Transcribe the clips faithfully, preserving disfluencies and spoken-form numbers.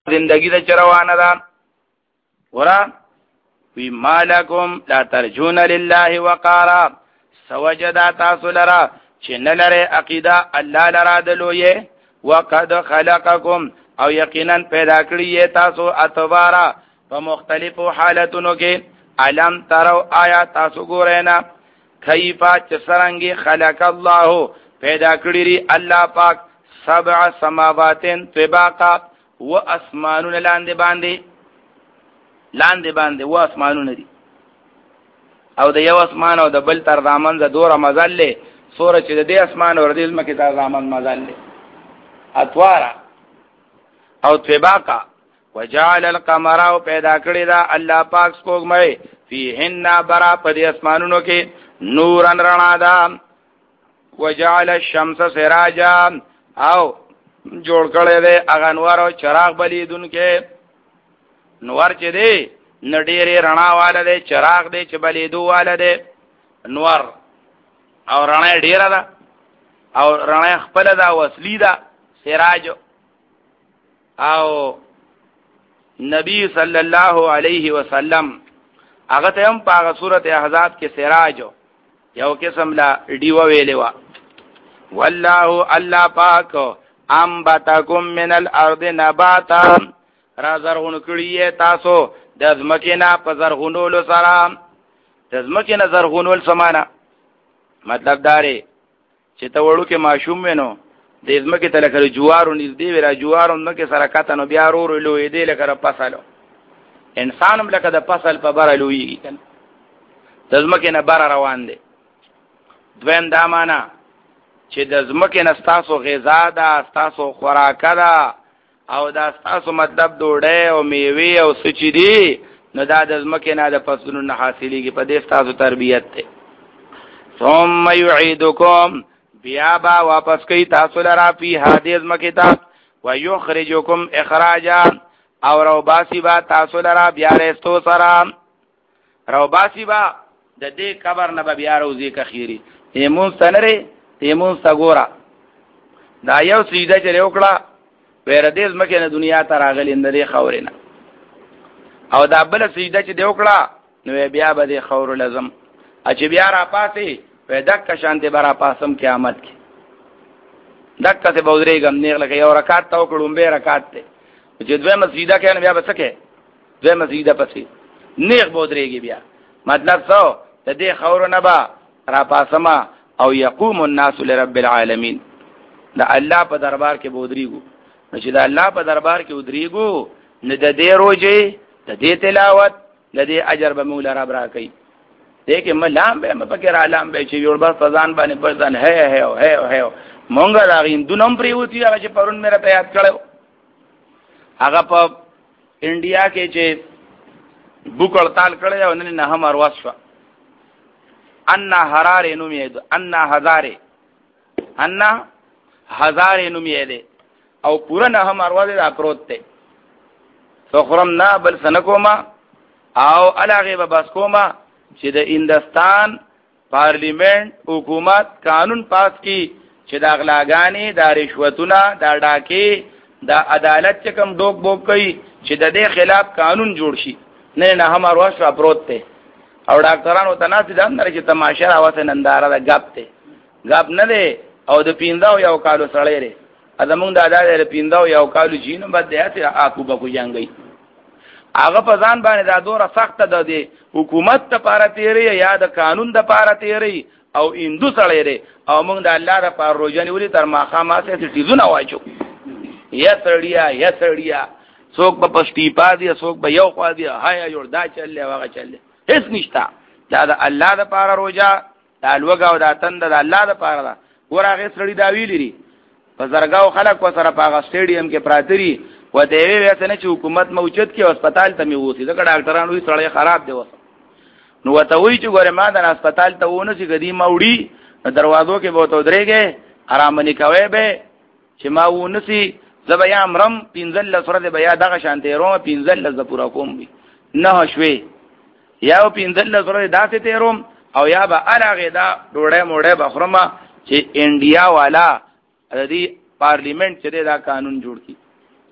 زندگی د چروانه ده ورا وی مالکم لا ترجون لله وقارا سوجدا تاسو لرا چې نه لري عقیده الله لرا دلوې وقد خلقکم او یقینا پیدا کړی تاسو اتوارا په مختلفو حالتونو کې علم ترو آیا تاسو ګورینا کیفا چسرنګي خلق الله پیدا کړی الله پاک سبع سماواتن طباقا و اسمانون لاندې باندې لاندې باندې و اسمانونه دي او د یو اسمان او د بل تر دامن ز دوره مزله سوره چې د دې اسمان او د دې مکه تر دامن مزله اطوارا او طباقا وجعل القمر او پیدا کړی دا الله پاک سپوږمۍ فيهن برا په دې اسمانونو کې نورن رڼا ده وجعل الشمس سراجا او جوړ کړی دی هغه انوار او چراغ بلیدونکې نور چې دی نډيري رڼا والا دی چراغ دی چې بلیدو والا دی نور او رڼا ډیره ده او رڼا خپل ده وصلی ده سراج او نبی صلی الله علیه وسلم هغه ته هم په سورته احزاب کې سراج یو قسم لا ډیو ویلې وا والله الله پاک انبتکم من الارض نباتا را زرغون کړی تاسو د ځمکې نه په زرغونولو سره د ځمکې نه زرغونول سمانه مطلب داري چې ته وړو کې ماشوم وینو د ځمکې ته لکه جوارو نږدې ویرا جوارو نو کې سره کاته نو بیا ورو لوی دی لکه فصلو انسان هم لکه د فصل په بره لویږي کنه د ځمکې نه بره روان دی دویم دا معنا چې د ځمکې نه ستاسو غذا ده ستاسو خوراک ده او دا ستاسو مطلب ډوډۍ او میوه او سچې دي نو دا د ځمکې نه د فصلونو نه حاصلېږي په دې ستاسو تربیت ده ثم يعيدكم بیا با واپس کوي تاسو لرا فی حدیث ځمکې ته ويخرجكم اخراجا او روباسی با تاسو لرا بیا رستو سره روباسی با د دې قبر نه بیا روزي کخيري ایمون سنره ایمون سګورا دا یو سیده چې وکړه ور دې ځمکې نه دنیا ته راغلی نه خورینه او دا بل سیده چې وکړه نو بیا به دې خور لازم چې بیا را پاتې په دک شانته برا پاسم قیامت کې دک ته بودري غم نه لکه یو رکعت تا وکړم به رکعت ته چې دوه مسجده کې بیا بسکه دوه مسجده پسې نیغ بودريږي بیا مطلب څه د دې خور نه با را پاسما او يقوم الناس لرب العالمين دا الله په دربار کې بودريګو چې دا الله په دربار کې ودريګو نه د دې روزه د دې تلاوت د دې اجر به مولا رب را کوي دیکھیں میں لام به میں پکې را لام به چې یو بر فزان باندې پردان ہے ہے ہے ہے مونږه راغین دونم پریوتی هغه چې پرون مې را ته یاد کړو هغه په انډیا کې چې بوک هړتال کړی او نن نه هم ارواس شو ان حراره نوم یې ان هزاره ان هزاره نوم یې او پورا نه هم ارواز دا پروت ته سخرم نه بل سنکوما او علاوه به بس کوما چې د هندستان پارلیمنت حکومت قانون پاس کی چې د اغلاګانی د رشوتونه د ډاکې د عدالت چې کوم ډوک بوک کوي چې د دې خلاف قانون جوړ شي نه نه هم ورواش پروت ته او ډاکټرانو ته نه دي هم چې تماشا راوته ننداره د غاب ته غاب نه دی او د پینداو یو کالو سړی لري ادمون د ادا د پینداو یو کالو جینو بد دی اکو بکو جنگي هغه په ځان باندې دا دوره سخت ده دی حکومت ته پاره تیری یا د قانون د پاره تیری او اندو سړی دی او موږ د الله د پاره روزنی ولې تر ماخامه سه تیزونه واچو یا سړیا یا سړیا څوک په پښتي پادي څوک به یو خوا دی هاي جوړ دا چلې واغه چلې هیڅ نشتا دا د الله د پاره روزا د الوګه او د تند د الله د پاره دا ورغه سړی دا ویلري په زرګاو خلک و سره په سټیډیم کې پراتري و ته وی وسنه چې حکومت موجود کې هسپتال ته می وسی دا ډاکټرانو وی سړی خراب دی وس نو وته وی چې ګوره ما د هسپتال ته ونه چې غدي موړي دروازو کې بوته درېږي آرام نه کوي به چې ما ونه سي زبیا امرم پینځل لسره بیا دغه شانته روم پینځل لز پورا کوم نه شوي یا پینځل لسره داسې تیروم او یا به الګه دا ډوړې موړې بخرمه چې انډیا والا د دې پارلیمنت چې دا قانون جوړ کی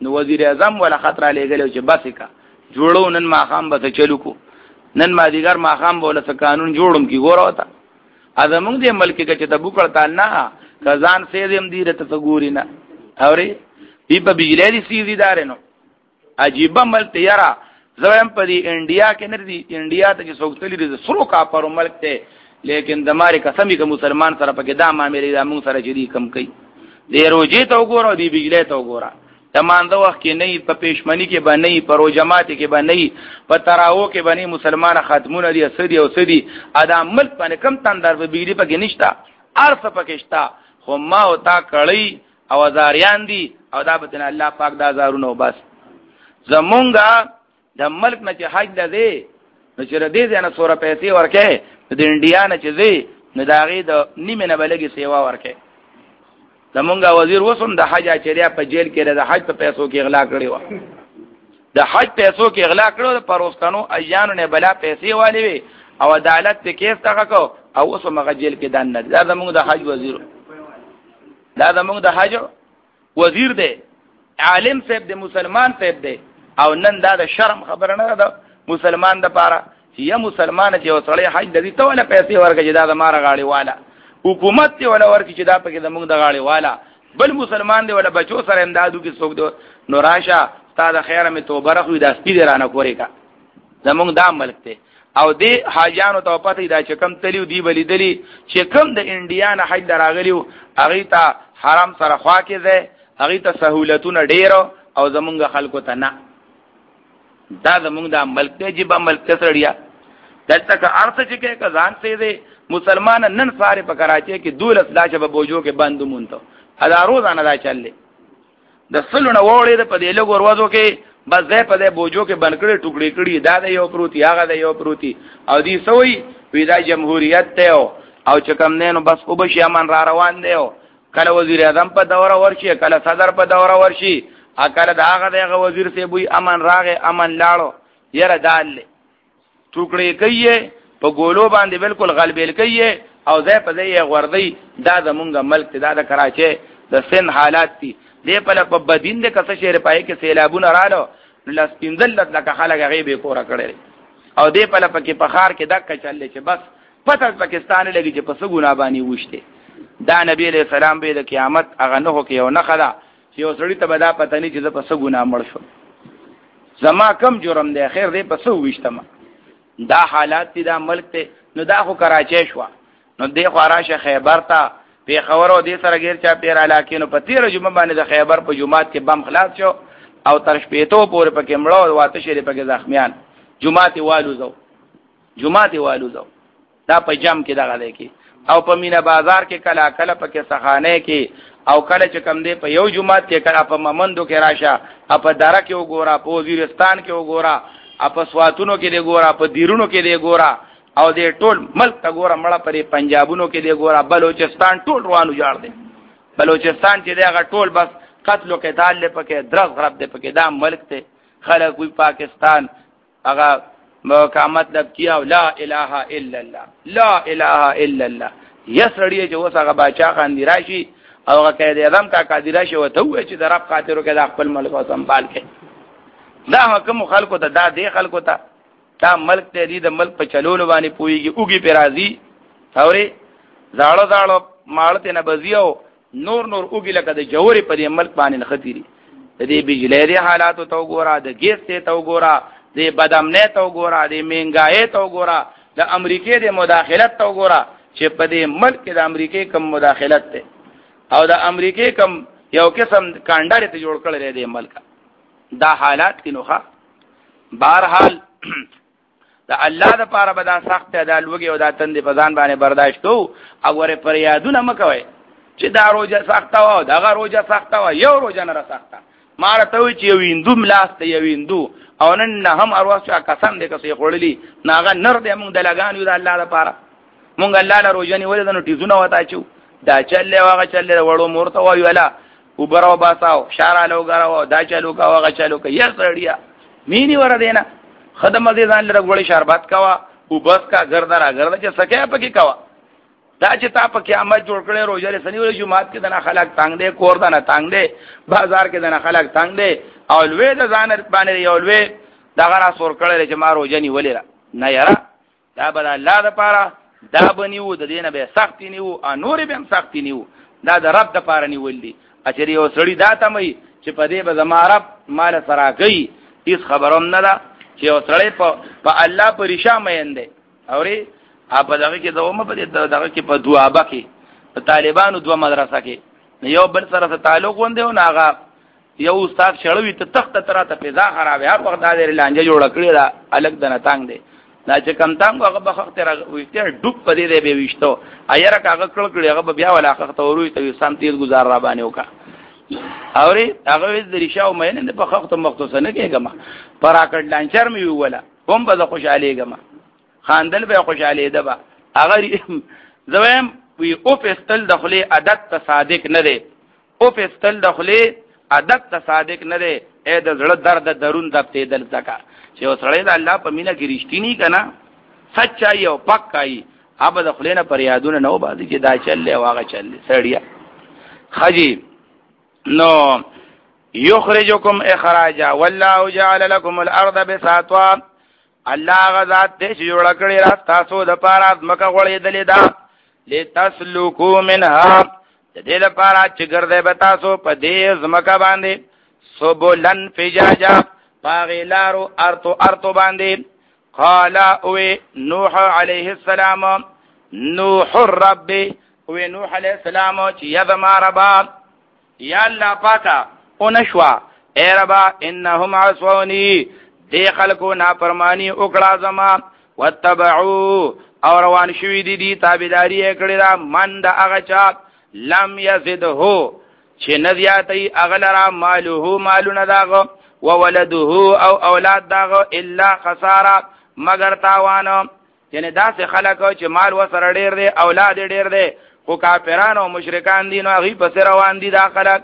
نو وزیر اعظم ولا خطر لګلو چې بس کا جوړو نن ما خام به چلو کو نن ما دیګر ما خام بوله څه قانون جوړم کی ګورو تا ازمون دې ملک کې چې تبو کړتا نه کزان سي دې دې ته ګوري نه اوري دې په بجلی دي سيزي دارنو عجیب ملک تیارا زم په دې انډیا کې نه دي انډیا ته چې څوکتلې دي سرو کا پر ملک ته لیکن دماري قسمي که مسلمان سره پکې دا معاملې دا موږ سره جدي کم کوي دې روزي ته وګورو دې بجلی ته وګورو تمانده وخت کې نه په پېشمنی کې باندې په جماعت کې باندې په تراو کې باندې مسلمان ختمونه دي اسدي او سدي ادا ملک باندې کم تندر په بجلی پکې نشتا ارث پکې شتا خو ما او تا کړی او زاریان دي او دا بتن الله پاک دا زارونو بس زمونږه د ملک نه چې حج ده نو چې ردی ځنه سوره پیسې ورکه د انډیا نه چې زی نو داغي د نیمه نه بلګي سیوا ورکه زمونږه وزیر وسوم د حج اچریا په جیل کې د حج په پیسو کې اغلا کړی و د حج پیسو کې اغلا کړو د پروستانو ایانو نه بلا پیسې والی وي او عدالت ته کیس تاګه کو او اوس مغه جیل کې دان نه دا زمونږ د حج وزیر دا زمونږ د حج وزیر دی عالم صاحب دی مسلمان صاحب دی او نن دا د شرم خبره نه ده مسلمان د پاره چې یا مسلمان چې وسړی حج د دې ته ولا پیسې ورکړي دا د مار غاړي والا حکومت ته ولا ورکړي چې دا پکې د موږ د غاړي والا بل مسلمان دی ولا بچو سره امدادو کې څوک دی نو راشه تا د خیره می توبه راخوي دا سپی درانه کورې کا زمونږ دا ملک ته او دې حاجانو ته پته دا چې کم تلیو دی بلی دلی چې کم د انډیا نه حج دراغلیو هغه ته حرام سره خوا کې ده هغه ته سہولتونه ډیرو او زمونږ خلکو ته نه دا زمونږ دا ملک ته جيبه ملک ته سړیا دلته که ارث چې کې کزان سي دي مسلمان نن ساره په کراچي کې دولس لاشه په بوجو کې بند مونته ادا روزانه دا چلې د سلونه وړې په دې له ګوروازو کې بس دې په دې بوجو کې بند کړي ټوکړي کړي دا د یو پروتي هغه د یو پروتي او دې سوې ودا جمهوریت ته او چې کم نه نو بس او بشي امن را روان دی کله وزیر اعظم په دوره ورشي کله صدر په دوره ورشي اکل دا هغه دغه وزیر سی بوې امن راغه امن لاړو یره دال ټوکړي کوي په ګولو باندې بالکل غلبېل کوي او ځای په ځای غوردی دا زمونږ ملک دا د کراچي د سن حالات دي دې په په بدین د کس شهر پای کې سیلابونه رالو لاس پینځل لکه خلک غیب کورا کړي او دې په لپاره کې پخار کې دک چلې چې بس پته پاکستان لګي چې په سګونه باندې وشته دا نبی علیہ السلام به د قیامت هغه نه هو کې او نه خدا چې وسړی ته بدا پته نه چې په سګونه مړ شو زما کم جرم دی خیر دې په سو وشتم دا حالات دي دا ملک ته نو دا خو کراچي شو نو دې خو راشه خیبر ته په خبرو دې سره غیر چا پیر علاقې نو په تیر جمعه باندې د خیبر په جمعات کې بم خلاص شو او تر شپېتو پورې پکې مړو او واته شری پکې زخمیان جمعات والو زو جمعات والو زو دا په جام کې دغه دی کې او په مینا بازار کې کلا کلا پکې سخانه کې او کله چې کم دی په یو جمعات کې کله په ممندو کې راشه په دره کې وګورا په وزیرستان کې وګورا په سواتونو کې دی ګورا په دیرونو کې دی ګورا او دې ټول ملک ته ګوره مړه پرې پنجابونو کې دی ګوره بلوچستان ټول روانو جاړ دی بلوچستان چې دی هغه ټول بس قتل او قتال له پکې درغ غرب دی پکې دا ملک ته خلک وی پاکستان هغه کا مطلب کیا لا اله الا الله لا اله الا الله یسړی چې اوس هغه باچا خان دی راشي او هغه قائد اعظم کا قادر راشي وته وی چې د رب خاطرو کې د خپل ملک او سنبال کې دا حکم خلکو ته دا دی خلکو ته دا ملک ته دی د ملک په چلولو باندې پويږي اوږي پر راضي اوري زاړو زاړو مالته نه بزیو نور نور اوږي لکه د جوړې په دې ملک باندې خطرې د دې بجلی حالات ته وګوره د ګیس ته وګوره د بدامنه ته وګوره د مهنګای ته وګوره د امریکای د مداخلت ته وګوره چې په دې ملک د امریکای کم مداخلت ته او د امریکای کم یو قسم کانډار ته جوړ کړل دی ملک دا حالات کینوخه بهرحال دا الله د پاره به دا سخت دا لوګي او دا تند په ځان باندې برداشت کو او ور پر یادونه مکوي چې دا روزه سخت او دا روزه سخت او یو روزه نه سخت مار ته وی چې یو هندو ملاست یو هندو او نن هم ارواح قسم دې کسي خړلې ناغه نر دې موږ د لګان یو د الله لپاره موږ الله له روزه نه ولې د نوټیزونه وتا چو دا چلې واغه چلې وړو مورته وایو الا وبرو باساو شارا لوګراو دا چلو کا واغه چلو کا یې سړیا مینی ور دینا خدمت دې ځان لره غوړي شربت کوا او بس کا ګردرا ګردا چې سکه پکې کوا دا چې تا په قیامت جوړ کړې روزه لسنی ولې جمعات کې دنا خلک تنگ دي کور دنا تنگ دي بازار کې دنا خلک تنگ دي او لوی د ځان باندې یو لوی دغه را سور کړل چې ما روزه نیولې نه یاره دا بل الله د پاره دا بنیو د دینه به سختي نیو ا نور به هم سختي نیو دا د رب د پاره نیول دي اچری یو سړی دا تمي چې په دې به زما رب مال سره کوي هیڅ خبروم نه ده چې یو سړی په په الله په ریشا مېنده اوري اپ دغه کې دومره په دغه کې په دوابه کې په طالبانو دوه مدرسه کې یو بل سره تعلق ونده او ناغه یو استاد شړوي ته تخت تراته پیدا خرابه هر وخت دا لانجه جوړ کړی دا الګ دنه تانګ دی دا چې کم تانګ هغه بخښت راويته ډوب پدې دی به وشتو ايره کاغه کړ کړی هغه بیا ولا خخت وروي ته سم تیز گزار را باندې وکا اوري هغه د ریشاو مې نه په خخت مختص نه کېګما پراکټ لانچر مې ولا هم به خوشاله ګما خاندل به خوشاله ده با هغه زویم وی او پستل دخلي عادت تصادق نه دی او پستل دخلي عادت تصادق نه دی اې د زړه درد درون دپته دل زکا چې وسړی د الله په مینا کې رښتینی کنا سچای او پکای اب د خلینو پر یادونه نو باندې چې دا چلې واغه چلې سړیا خجی نو یخرجکم اخراجا والله جعل لكم الارض بساطا الله غزاد دې جوړ کړی را تاسو د پاره مکه غړې دلې دا لتسلكوا منها دې لپاره چې ګرځي به تاسو په دې زمکه باندې سبولن فجاجا باغلارو ارتو ارتو باندې قال او نوح عليه السلام نوح الرب او نوح عليه السلام چې یذما ربا یا الله پاکا اونشوا اے ربا انهم عصوني دې خلکو نافرمانی وکړه زما وتبعوا او روان شوی دي دي تابعداري کړی را من د هغه چا لم يزده چې نزیاتي اغلرا مالو مالونه داغه وولده او اولاد داغه الا خساره مگر تاوان یعنی داسې خلکو چې مال وسره ډیر دي اولاد ډیر دي خو کافرانو او مشرکان دي نو هغه پس روان دي دا خلک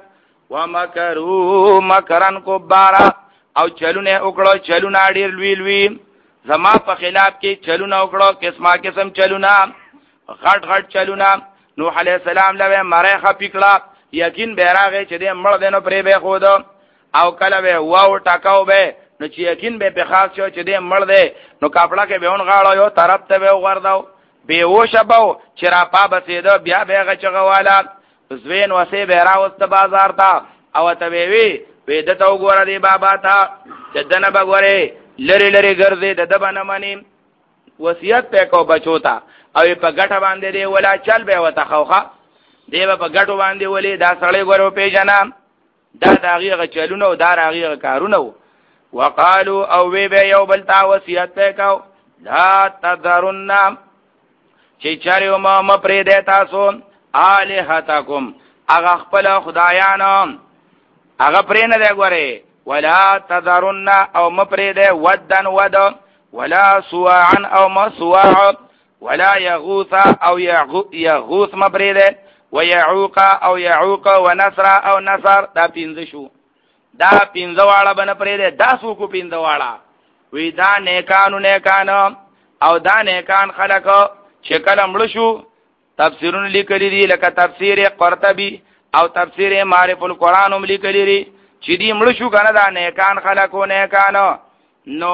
ومکروا مکرن کبارا او چلونه وکړو چلونه ډیر لوی لوی زما په خلاف کې چلونه وکړو قسمه قسم چلونه غټ غټ چلونه نوح علیہ السلام لوي مریخه پکړه یقین بیراغه چې دې مړ دینو پرې به خود او کله به واو ټاکاو به نو چې یقین به په خاص شو چې دې مړ دی نو کاپړه کې بهون غاړو یو طرف ته به وغرداو به وشبو چې را پا بسیدو بیا به غچغواله زوین وسه به راوست بازار تا او ته وی وې دته وګوره دی بابا تا چدنه بګوره لری لری ګرځي د دبنه منی وصیت په کو بچوتا او په ګټه باندې دی ولا چل به وته خوخه دی په ګټو باندې ولې دا سړی ګورو پیژنه دا داغه چلونه او دا راغه کارونه وقالو او وی به یو بل تا وصیت په کو لا تذرن چې چارو ما مپری دی تاسو الہتکم اغه خپل خدایانو اغه پرې نه دی ګوره ولا تذرن او مپری دی ودن ود ولا سواعا او مسواع ولا يغوث او يغوث مپری دی ويعوق او يعوق ونصر او نصر دا پینځه شو دا پینځه واړه بن پرې دی دا سو کو پینځه واړه وی دا نیکانو نیکانو او دا نیکان خلق چې کله مړ شو تفسیرونه لیکلي دي لکه تفسیر قرطبي او تفسیر معرف القرآن هم لیکلي دي چې دې مړ شو کنه دا نیکان خلقو نیکانو نو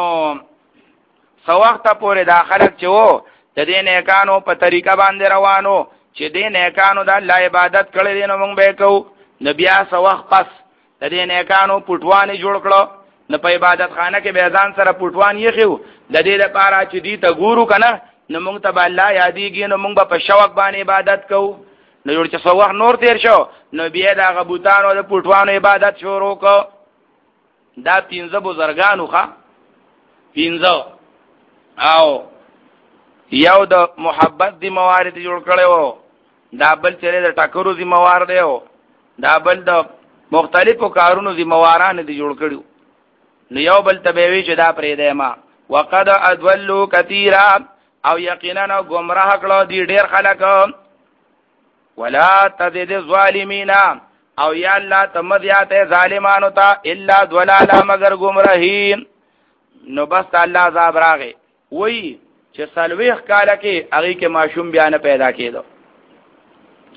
سو وخت پورې دا خلق چې وو د دې نیکانو په طریقه باندې روانو چې دې نیکانو د الله عبادت کړې دي نو موږ به کوو نبي سو وخت پس د دې نیکانو پټوانې جوړ کړو نو په عبادت خانه کې به ځان سره پټوان یې خو د دې لپاره چې دې ته ګورو کنه نو موږ ته الله یادېږي نو موږ په شوق باندې عبادت کوو نو جوړ چې سو وخت نور تیر شو نو بیا د غبوتانو د پټوانو عبادت شروع کو دا پینځه بزرګانو ښا پینځه او یو د محبت دی موارد جوړ کړو دا بل چره د ټاکرو دی موارد دی دا بل د مختلفو کارونو دی مواران دی جوړ کړو نو یو بل تبوی چې دا پرې دی ما وقد ادولوا كثيرا او یقینا گمراه کړو دی ډیر خلک ولا تزيد الظالمين او یا الله تمذیات ظالمانو ته الا ضلالا مگر گمراهی نو بس الله عذاب راغی وای چې سلويخ کاله کې هغه کې ماشوم بیان پیدا کېدو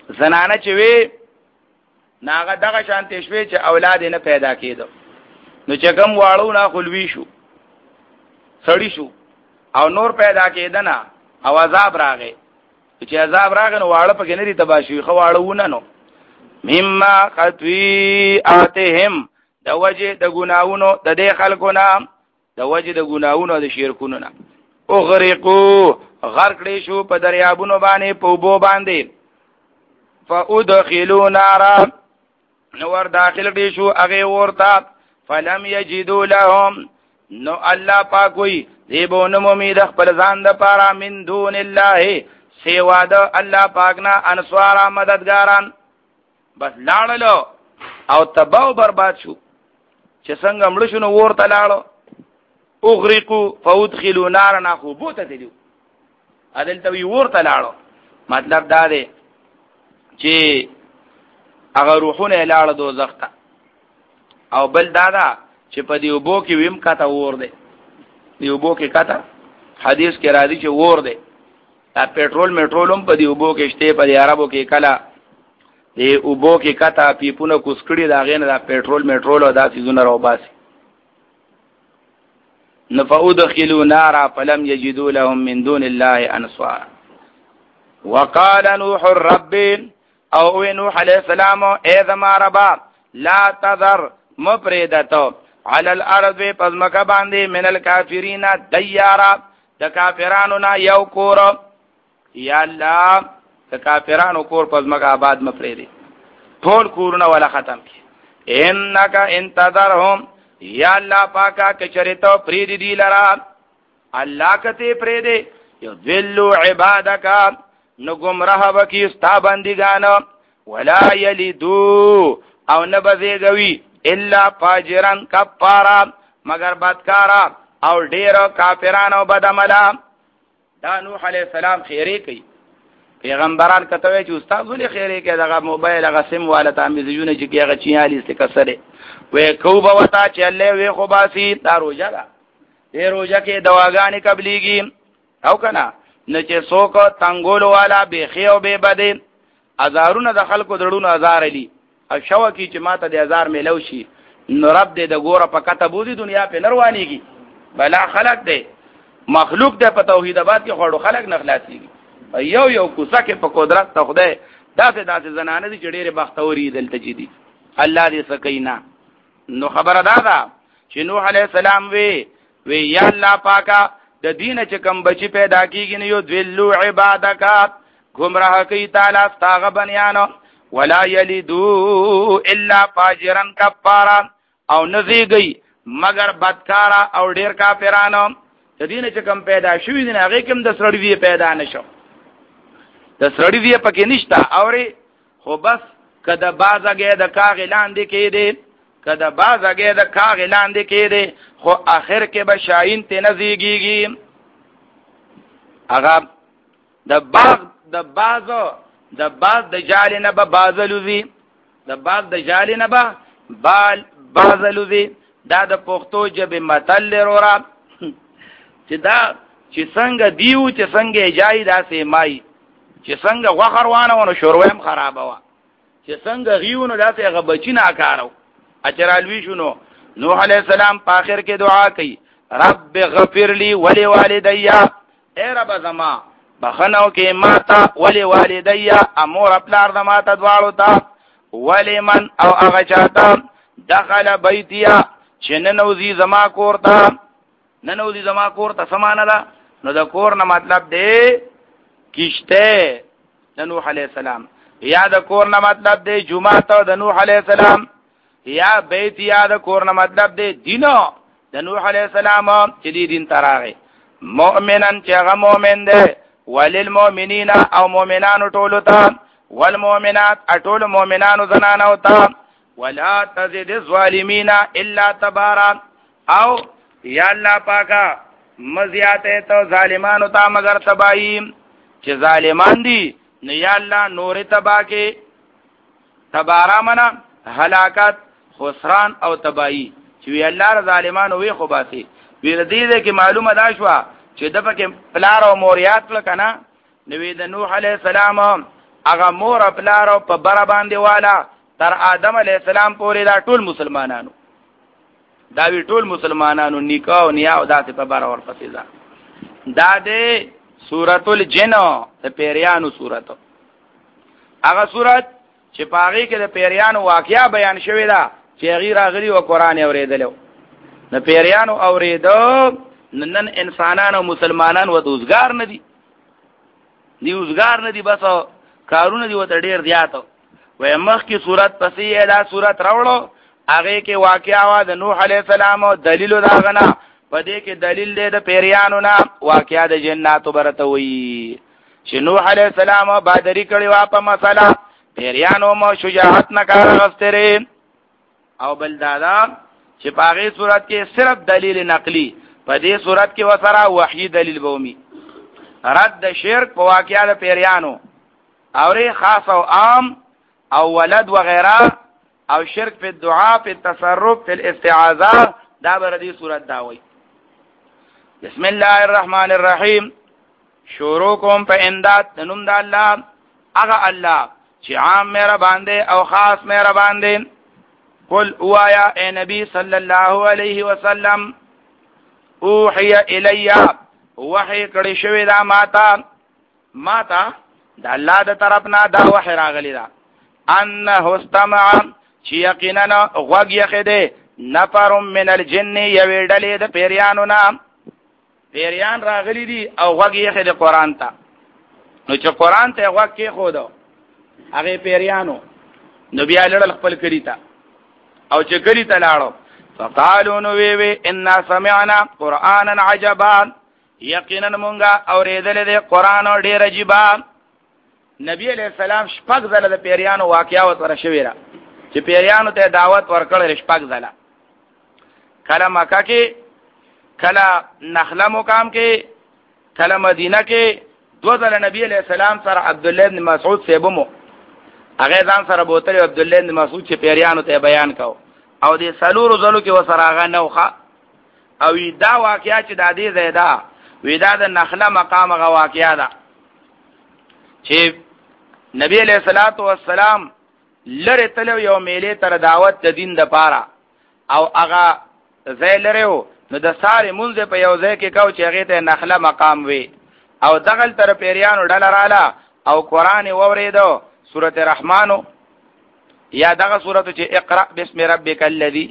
زنانه چې وی ناغه دغه شانته شوي چې اولاد نه پیدا کېدو نو چې کوم واړو نه خلوي شو سړی شو او نور پیدا کېدنه او عذاب راغی چې عذاب راغی نو واړه پکې نه دي تباشي خو واړونه نو مما خطویاتهم د وجه د ګناونو د دې خلکو نه د وجه د ګناونو د شرکونو نه اغرقوا غرق دې شو په دریابونو باندې په بو باندې فادخلوا نارا نور داخل دې شو هغه ورته فلم یجدوا لهم نو الله پاک وی دیبون مومید خپل ځان د پاره من دون الله سیوا د الله پاک نه انصار مددګاران بس لاړلو او تباہ برباد شو چې څنګه مړ شو نو ورته لاړو اغرقوا فادخلوا نارا خبوته دیو عدل ته ورته لاړو مطلب دا دی چې هغه روحونه لاړه دوزخ ته او بل دادا چې په دی وبو کې ویم کاته ور دی دی وبو کې کاته حدیث کې راځي چې ور دی دا پېټرول میټرولم په دی وبو کې شته په دی عربو کې کلا دی وبو کې کاته پیپونه کوسکړي دا غینه دا پېټرول میټرول او دا سيزونه راو باسي نفعودخلوا نارا فلم يجدوا لهم من دون الله انصارا وقال نوح الرب او نوح علیہ السلام اے زما ربا لا تذر مفردتو علی الارض پزمک باندې من الکافرین دیارا د کافرانو نا یو کور یا الله د کافرانو کور پزمک آباد مفردی ټول کورونه ولا ختم کی انک انتظرهم یا الله پاکا کچریتو پریدی دی لرا الله کته پریدی یو ذلوا عبادک نو گمراه وکي ستا بندگان ولا یلدو او نبذیگوی الا فاجرن کفارا مگر بدکارا او ډیر کافرانو او بدعملا دا نوح علیہ السلام خیری کوي پیغمبران کته چې استاد ولې خیری کوي دغه موبایل هغه سیم والا تامیزونه چې هغه چیالیس کسره وې کو به وتا چې الله وې خو باسي دا روزه ده دې روزه کې دواګانې قبليږي او کنه نه چې څوک تنګول والا به خيو به بده هزارونه د خلکو دړونو هزار لي او شو کی چې ماته د هزار ملو شي نو رب دې د ګوره په کتبو دي دنیا په نروانيږي بلا خلق دې مخلوق دې په توحید آباد کې خړو خلق نه خلاصيږي یو یو کوڅه کې په قدرت ته خدای داسې داسې زنانه دي چې ډېر بختوري دلته جدي الله دې سکینا نو خبره دا ده چې نوح عليه السلام وی وی یا الله پاکا د دین چې کم بچی پیدا کیږي نو یو ذلوا عبادک گمراه کی تعالی استغ بنیانو ولا یلدو الا فاجرا کفارا او نزیږي مگر بدکارا او ډیر کافرانو د دین چې کم پیدا شوی دی هغه کوم د سړی دی پیدا نشو د سړی دی پکې نشتا اوري خو بس کده بازګه د کاغ لاندې کې دی کده بازګه د کاغ لاندې کې دی خو اخر کې به شاین ته نزیږي هغه د باغ د بازو د باز د جال نه به بازلوزی د باز د جال نه به بال بازلوزی دا د پښتو ژبه متل لرورا چې دا چې څنګه دیو چې څنګه جای داسې مای چې څنګه غوخروانه ونه شورویم خرابه وا چې څنګه غیونو داسې غبچینا کارو اچرالوی شنو نوح علیہ السلام په اخر کې دعا کوي رب غفر لی ولی والدیا اے رب زما بخنو کې ماتا ولی والدیا امور خپلار د ماته دواړو ته ولی من او هغه چاته دخل بیتیا چې ننوزی زما کور ته ننوزی زما کور ته سمانه ده نو د کور نه مطلب دی کشته د نوح علیہ السلام یا د کور نه مطلب دی جمعه ته د نوح علیہ السلام یا بیت یا د کور نه مطلب دی دینو د نوح علیہ السلام چې دی دین تراغه مؤمنان چې هغه مؤمن دی وللمؤمنین او مؤمنانو ټولو ته والمؤمنات اټول مؤمنانو زنانو ته ولا تزد الظالمین الا تبارا او یا الله پاکا مزیاته ته ظالمانو ته مگر تباہی چې ظالمان دي نو یا الله نور تبا کې تبارا منا هلاکت خسران او تباہی چې وی الله ظالمانو وی خو باسي ویل دې کې معلومه دا شو چې د پکې پلار او موریات لکنه نو د نوح علی السلام هغه مور پلار په بر باندې والا تر آدم علی السلام پورې دا ټول مسلمانانو دا وی ټول مسلمانانو نکاح او نیا او داسې په بار اور پسې دا دا دې سورۃ الجن د پیریانو سورۃ هغه سورۃ چې پاغي کې د پیریانو واقعیا بیان شوی دا چې غیر غری او قران اوریدلو د پیریانو اوریدو نن انسانانو مسلمانان و دوزګار نه دي دی وزګار نه دي بس کارونه دی وته ډیر زیاتو وای مخ کی صورت پسې دا صورت راوړو هغه کې واقعا وا د نوح علی السلام او دلیل دا غنا پدې کې دلیل دی د پیریانو نه واقعا د جناتو برته وی چې نوح علی السلام بادری کړي وا په مسله پیریانو مو شجاعت نه کار غستره او بل دادا چې پاغه صورت کې صرف دلیل نقلی پدې صورت کې وسره وحی دلیل بومي رد د شرک په واقعا د پیریانو اوري خاص او عام او ولد وغيرها او شرک په دعا په تصرف په الاستعاذہ دا بردي صورت دا وای بسم الله الرحمن الرحیم شروع کوم په امداد نوم د الله هغه الله چې عام مهربان دی او خاص مهربان دی قل اوایا اے نبی صلی الله علیه وسلم اوحی الی وحی کړي شوی دا ماتا ماتا د الله د طرفنا دا وحی راغلی دا انه استمع چې یقینا غوږ یې خده نفر من الجن یوی ډلې د پیریانو نام پیریان راغلی دي او غوږ یې خده قران ته نو چې قران ته غوږ کې خودو هغه پیریانو نو بیا لړل خپل کړی تا او چې کړی ته لاړو فقالوا نو وی وی ان سمعنا قرانا عجبا یقینا مونږه اوریدل دي قران ډیر عجیب نبی علیہ السلام شپږ ځله د پیریانو واقعا ورته شوی را چې پیریانو ته دعوت ورکړل شپږ ځله کله مکه کې کله نخله مقام کې کله مدینه کې دو ځله نبی علیہ السلام سره عبد الله بن مسعود سیبمو هغه ځان سره بوتل عبد الله بن مسعود چې پیریانو ته بیان کاو او دې سلور ځلو کې وسره هغه نوخه او دا واقعیا چې د دې زیاده ودا د نخله مقام غا واقعیا ده چې نبی علیہ الصلوۃ والسلام لره تلو یو میله تر دعوت د دین د پاره او هغه زې لرهو نو د ساره مونږ په یو ځای کې کو چې هغه ته نخله مقام وي او دغل تر پیریانو ډل رااله او قران ووریدو سورته رحمانو یا دغه سورته چې اقرا بسم ربک الذی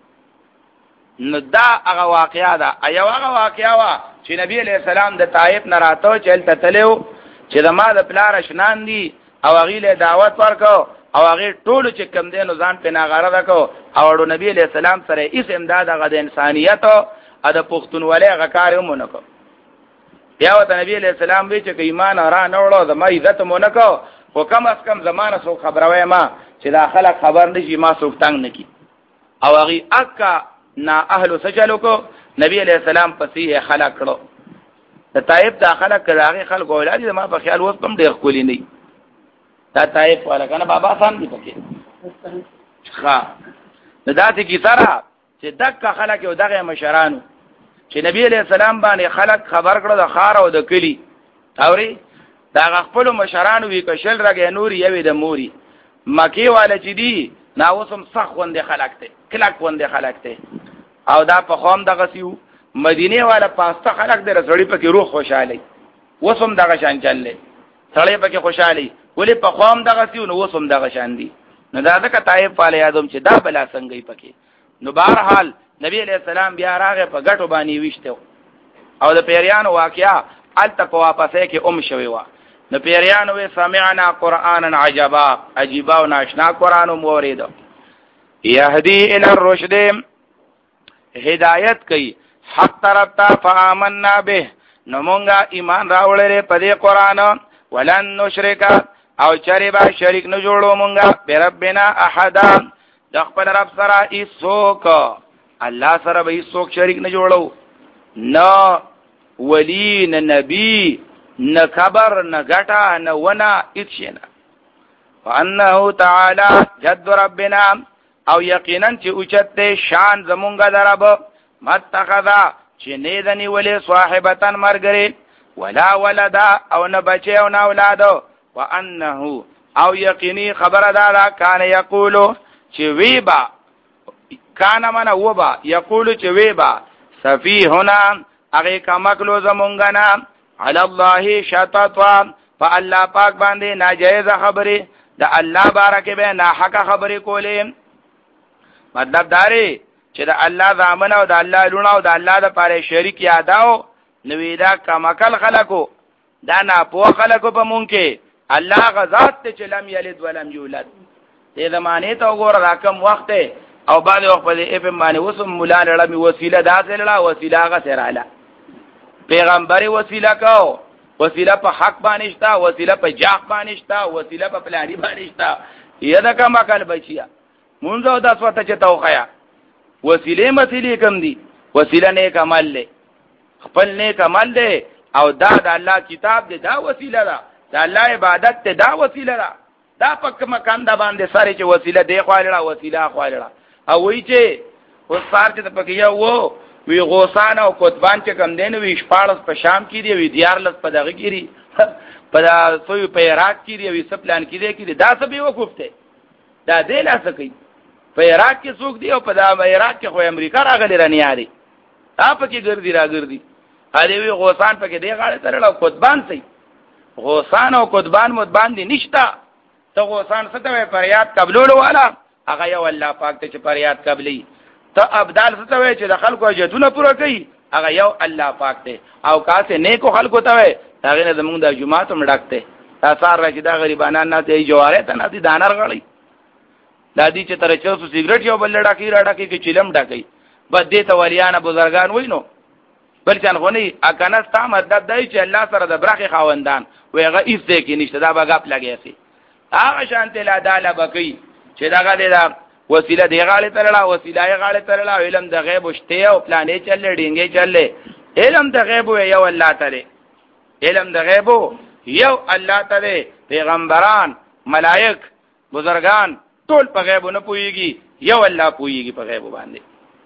نو دا هغه واقعیا ده ایو هغه واقعیا وا چې نبی علیہ السلام د طائف نه راتو چلته تلو چې د ما د پلار شنان دي او هغه له دعوت ورکو او هغه ټول چې کم دین ځان په ناغره وکاو او نبی علیہ السلام سره هیڅ امداد هغه د انسانیت او د پښتونولۍ هغه کار هم نکو بیا وته نبی علیہ السلام وی چې ایمان را نه وړو د ما عزت مونږ نکو خو کم از کم زمانه سو خبروي ما چې دا خلک خبر نشي ما سو تنگ نکی او هغه اکا نا اهل سجلو کو نبی علیہ السلام پسې خلق کړو د طائف داخله کړه خلک ولادي ما په خیال وس کم ډیر کولی نه دا طائف والا کنه بابا سان دی پکې ښا داسې کی سره چې دک خلک یو دغه مشرانو چې نبی علیہ السلام باندې خلک خبر کړو د خار او د کلی اوري دا خپل مشرانو وی کشل راګې نوري یوي د موري مکی والا چې دی ناوسم صح وندې خلک ته کلک وندې خلک ته او دا په قوم دغه سیو مدینه والا پاسته خلک د رسړی په کې روح خوشاله وسم دغه شان چللې سړی په کې خوشاله ولی په قوم دغه سیو نو وسم دغه شان دی نو دا ځکه طائف والے یادوم چې دا بلا څنګه پکې نو بهرحال نبی علیہ السلام بیا راغه په غټو باندې وشته او د پیریانو واقعیا الته په واپسې کې ام شوی و نو پیریانو وی سمعنا قرانا عجبا عجیبا او ناشنا قران مورید یهدی الی الرشد هدایت کوي حق طرف ته فآمنا به نو مونږه ایمان راوړل په دې قران ولن نشرک او چریبا شریک نه جوړو مونږه بربنا احد د خپل رب سره ایسوک الله سره به ایسوک شریک نه جوړو نو ولی نه نبی نه خبر نه غټا نه ونا اچینا وانه تعالی جد ربنا او یقینا چې اوچت شان زمونږه درب متخذا چې نه دني ولې صاحبتن مرګري ولا ولدا او نه بچي او نه اولاد وانه او یقینی خبر دادا کان یقولو چې وی با کان من و با یقولو چې وی با سفیهنا هغه کمکلو زمونږنا علی الله شططا فالله پاک باندې ناجایز خبره د الله بارکه به ناحق خبره کولې مطلب داري چې د الله ځامن او د الله لونه او د الله د پاره شریک یاداو نوې دا کمکل خلقو دا نه په خلقو په مونږ کې الله غزاد ته چې لم یلد ولم یولد دې زمانه ته وګوره راکم وخت او بعد وخت په دې په معنی وسم مولا لړم وسیله داسې لړا وسیله هغه سره اله پیغمبري وسیله کو وسیله په حق باندې شتا وسیله په جاق باندې شتا وسیله په پلاني باندې شتا یدا کما کل بچیا مونږ او د اسوته چې توخیا وسیله مسیله کم دي وسیله نیک عمل له خپل نیک عمل له او دا د الله کتاب دی دا وسیله ده د الله عبادت ته دا وسیله ده دا پک مکان دا باندې سره چې وسیله دی خواړه وسیله خواړه او وی چې اوس سار چې پکې یو وو وی غوسان او قطبان چې کم دین وی شپارس په شام کې دی وی دیارلس په دغه کې دی په سوی په عراق کې دی وی سپلان کې دی کې دا څه به وکوفته دا دې لاسه کوي په عراق کې څوک دی او په عراق کې خو امریکا راغلی رانیاري تا پکې ګرځي راګرځي هغه وی غوسان پکې دی غاړه ترل او قطبان سي غوسان او قطبان مدبان دي نشتا ته غوسان ستوي فریاد قبولولو والا هغه یو الله پاک ته چې فریاد قبلي ته ابدال ستوي چې د خلکو اجتونه پوره کوي هغه یو الله پاک ته او کاسه نیکو خلکو ته وي هغه نه زمونږ د جمعه ته مډکته تاسو راځي دا غریبانان نه ته جواره ته نه دي دانر غړي دادی چې تر چوسو سیګریټ یو بل ډاکی را ډاکی کې چلم ډاکی بس دې ته ولیانه بزرګان وینو بل څنګه غونی اکنه ستا مطلب دی چې الله سره د برخي خاوندان ویغه ایست کې نشته دا بغاپ لګی سي هغه شانته لا داله بکی چې داګه دې دا وسیله دی غاړه ترلا وسیله یې غاړه ترلا علم د غیب شته او پلانې چلې ډینګې چلې علم د غیب یو الله تعالی علم د غیب یو الله تعالی پیغمبران ملائک بزرگان ټول په غیب نه پويږي یو الله پويږي په غیب باندې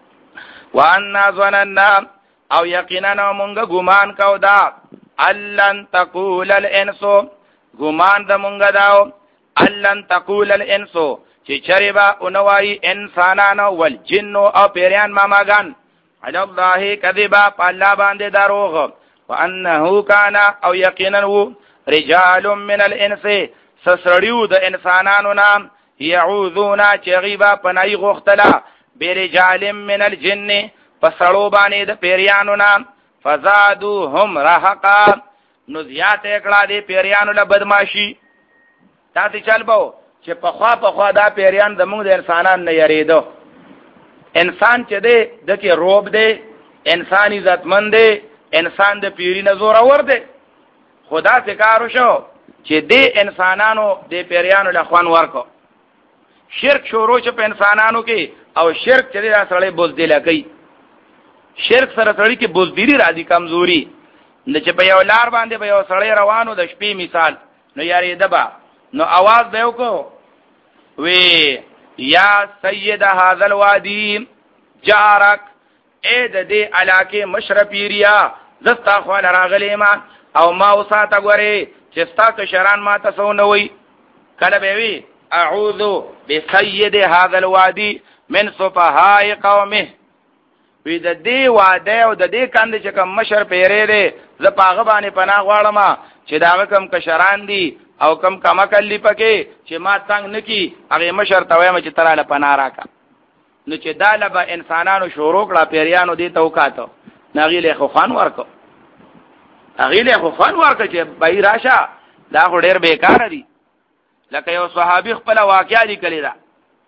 وان ظننا او یقینا مونږه ګمان کو دا الان تقول الانس ګمان د مونږه داو الان تقول الانس چې چربا اونوای انسانانو ول جن او پیران ماماګان علی الله کذبا الله باندې دروغ وانه کان او یقینا رجال من الانس سسړیو د انسانانو نام يعوذون چغيبا پنای غختلا برجال من الجن فسړو باندې د پیریانو نام فزادوهم رهقا نو زیات کړه دې پیریانو له بدمعشي تاسو چل بو چې په خوا په خوا دا پیریان زموږ د انسانان نه یریدو انسان چې دی دکې روب دی انسان عزتمند دی انسان د پیری نه زور اور دی خدا څخه کارو شو چې دې انسانانو د پیریانو له خوان ورکو شرک شروع چې په انسانانو کې او شرک چې دا سړی بوزدل کوي شرک سره سړی کې بوزدلی راځي کمزوري نه چې په یو لار باندې به یو سړی روانو د شپې مثال نو یاري دبا نو आवाज به وکړو وی یا سید هذا الوادي جارک اې د دې علاقه مشرفیریا زستا خو راغلی ما او ما وساته غوري چې ستا کشران ما تاسو نه وي کله به وی اعوذ بسید هذا الوادي من صفهاء قومه وی د دې واده او د دې کاند چې کوم مشر پیری دی ز پاغه باندې پناه غواړم چې دا کم کشران دي او کم کما کلی پکې چې ما څنګه نکی هغه مشر ته وایم چې تراله پناه راکا نو چې داله به انسانانو شروع کړه پیریانو دې توکاتو ناغیله خو خان ورکو اغیله خو خان ورکو چې بای راشه دا خو ډیر بیکار دي لکه یو صحابي خپل واقعیا لیکلی دا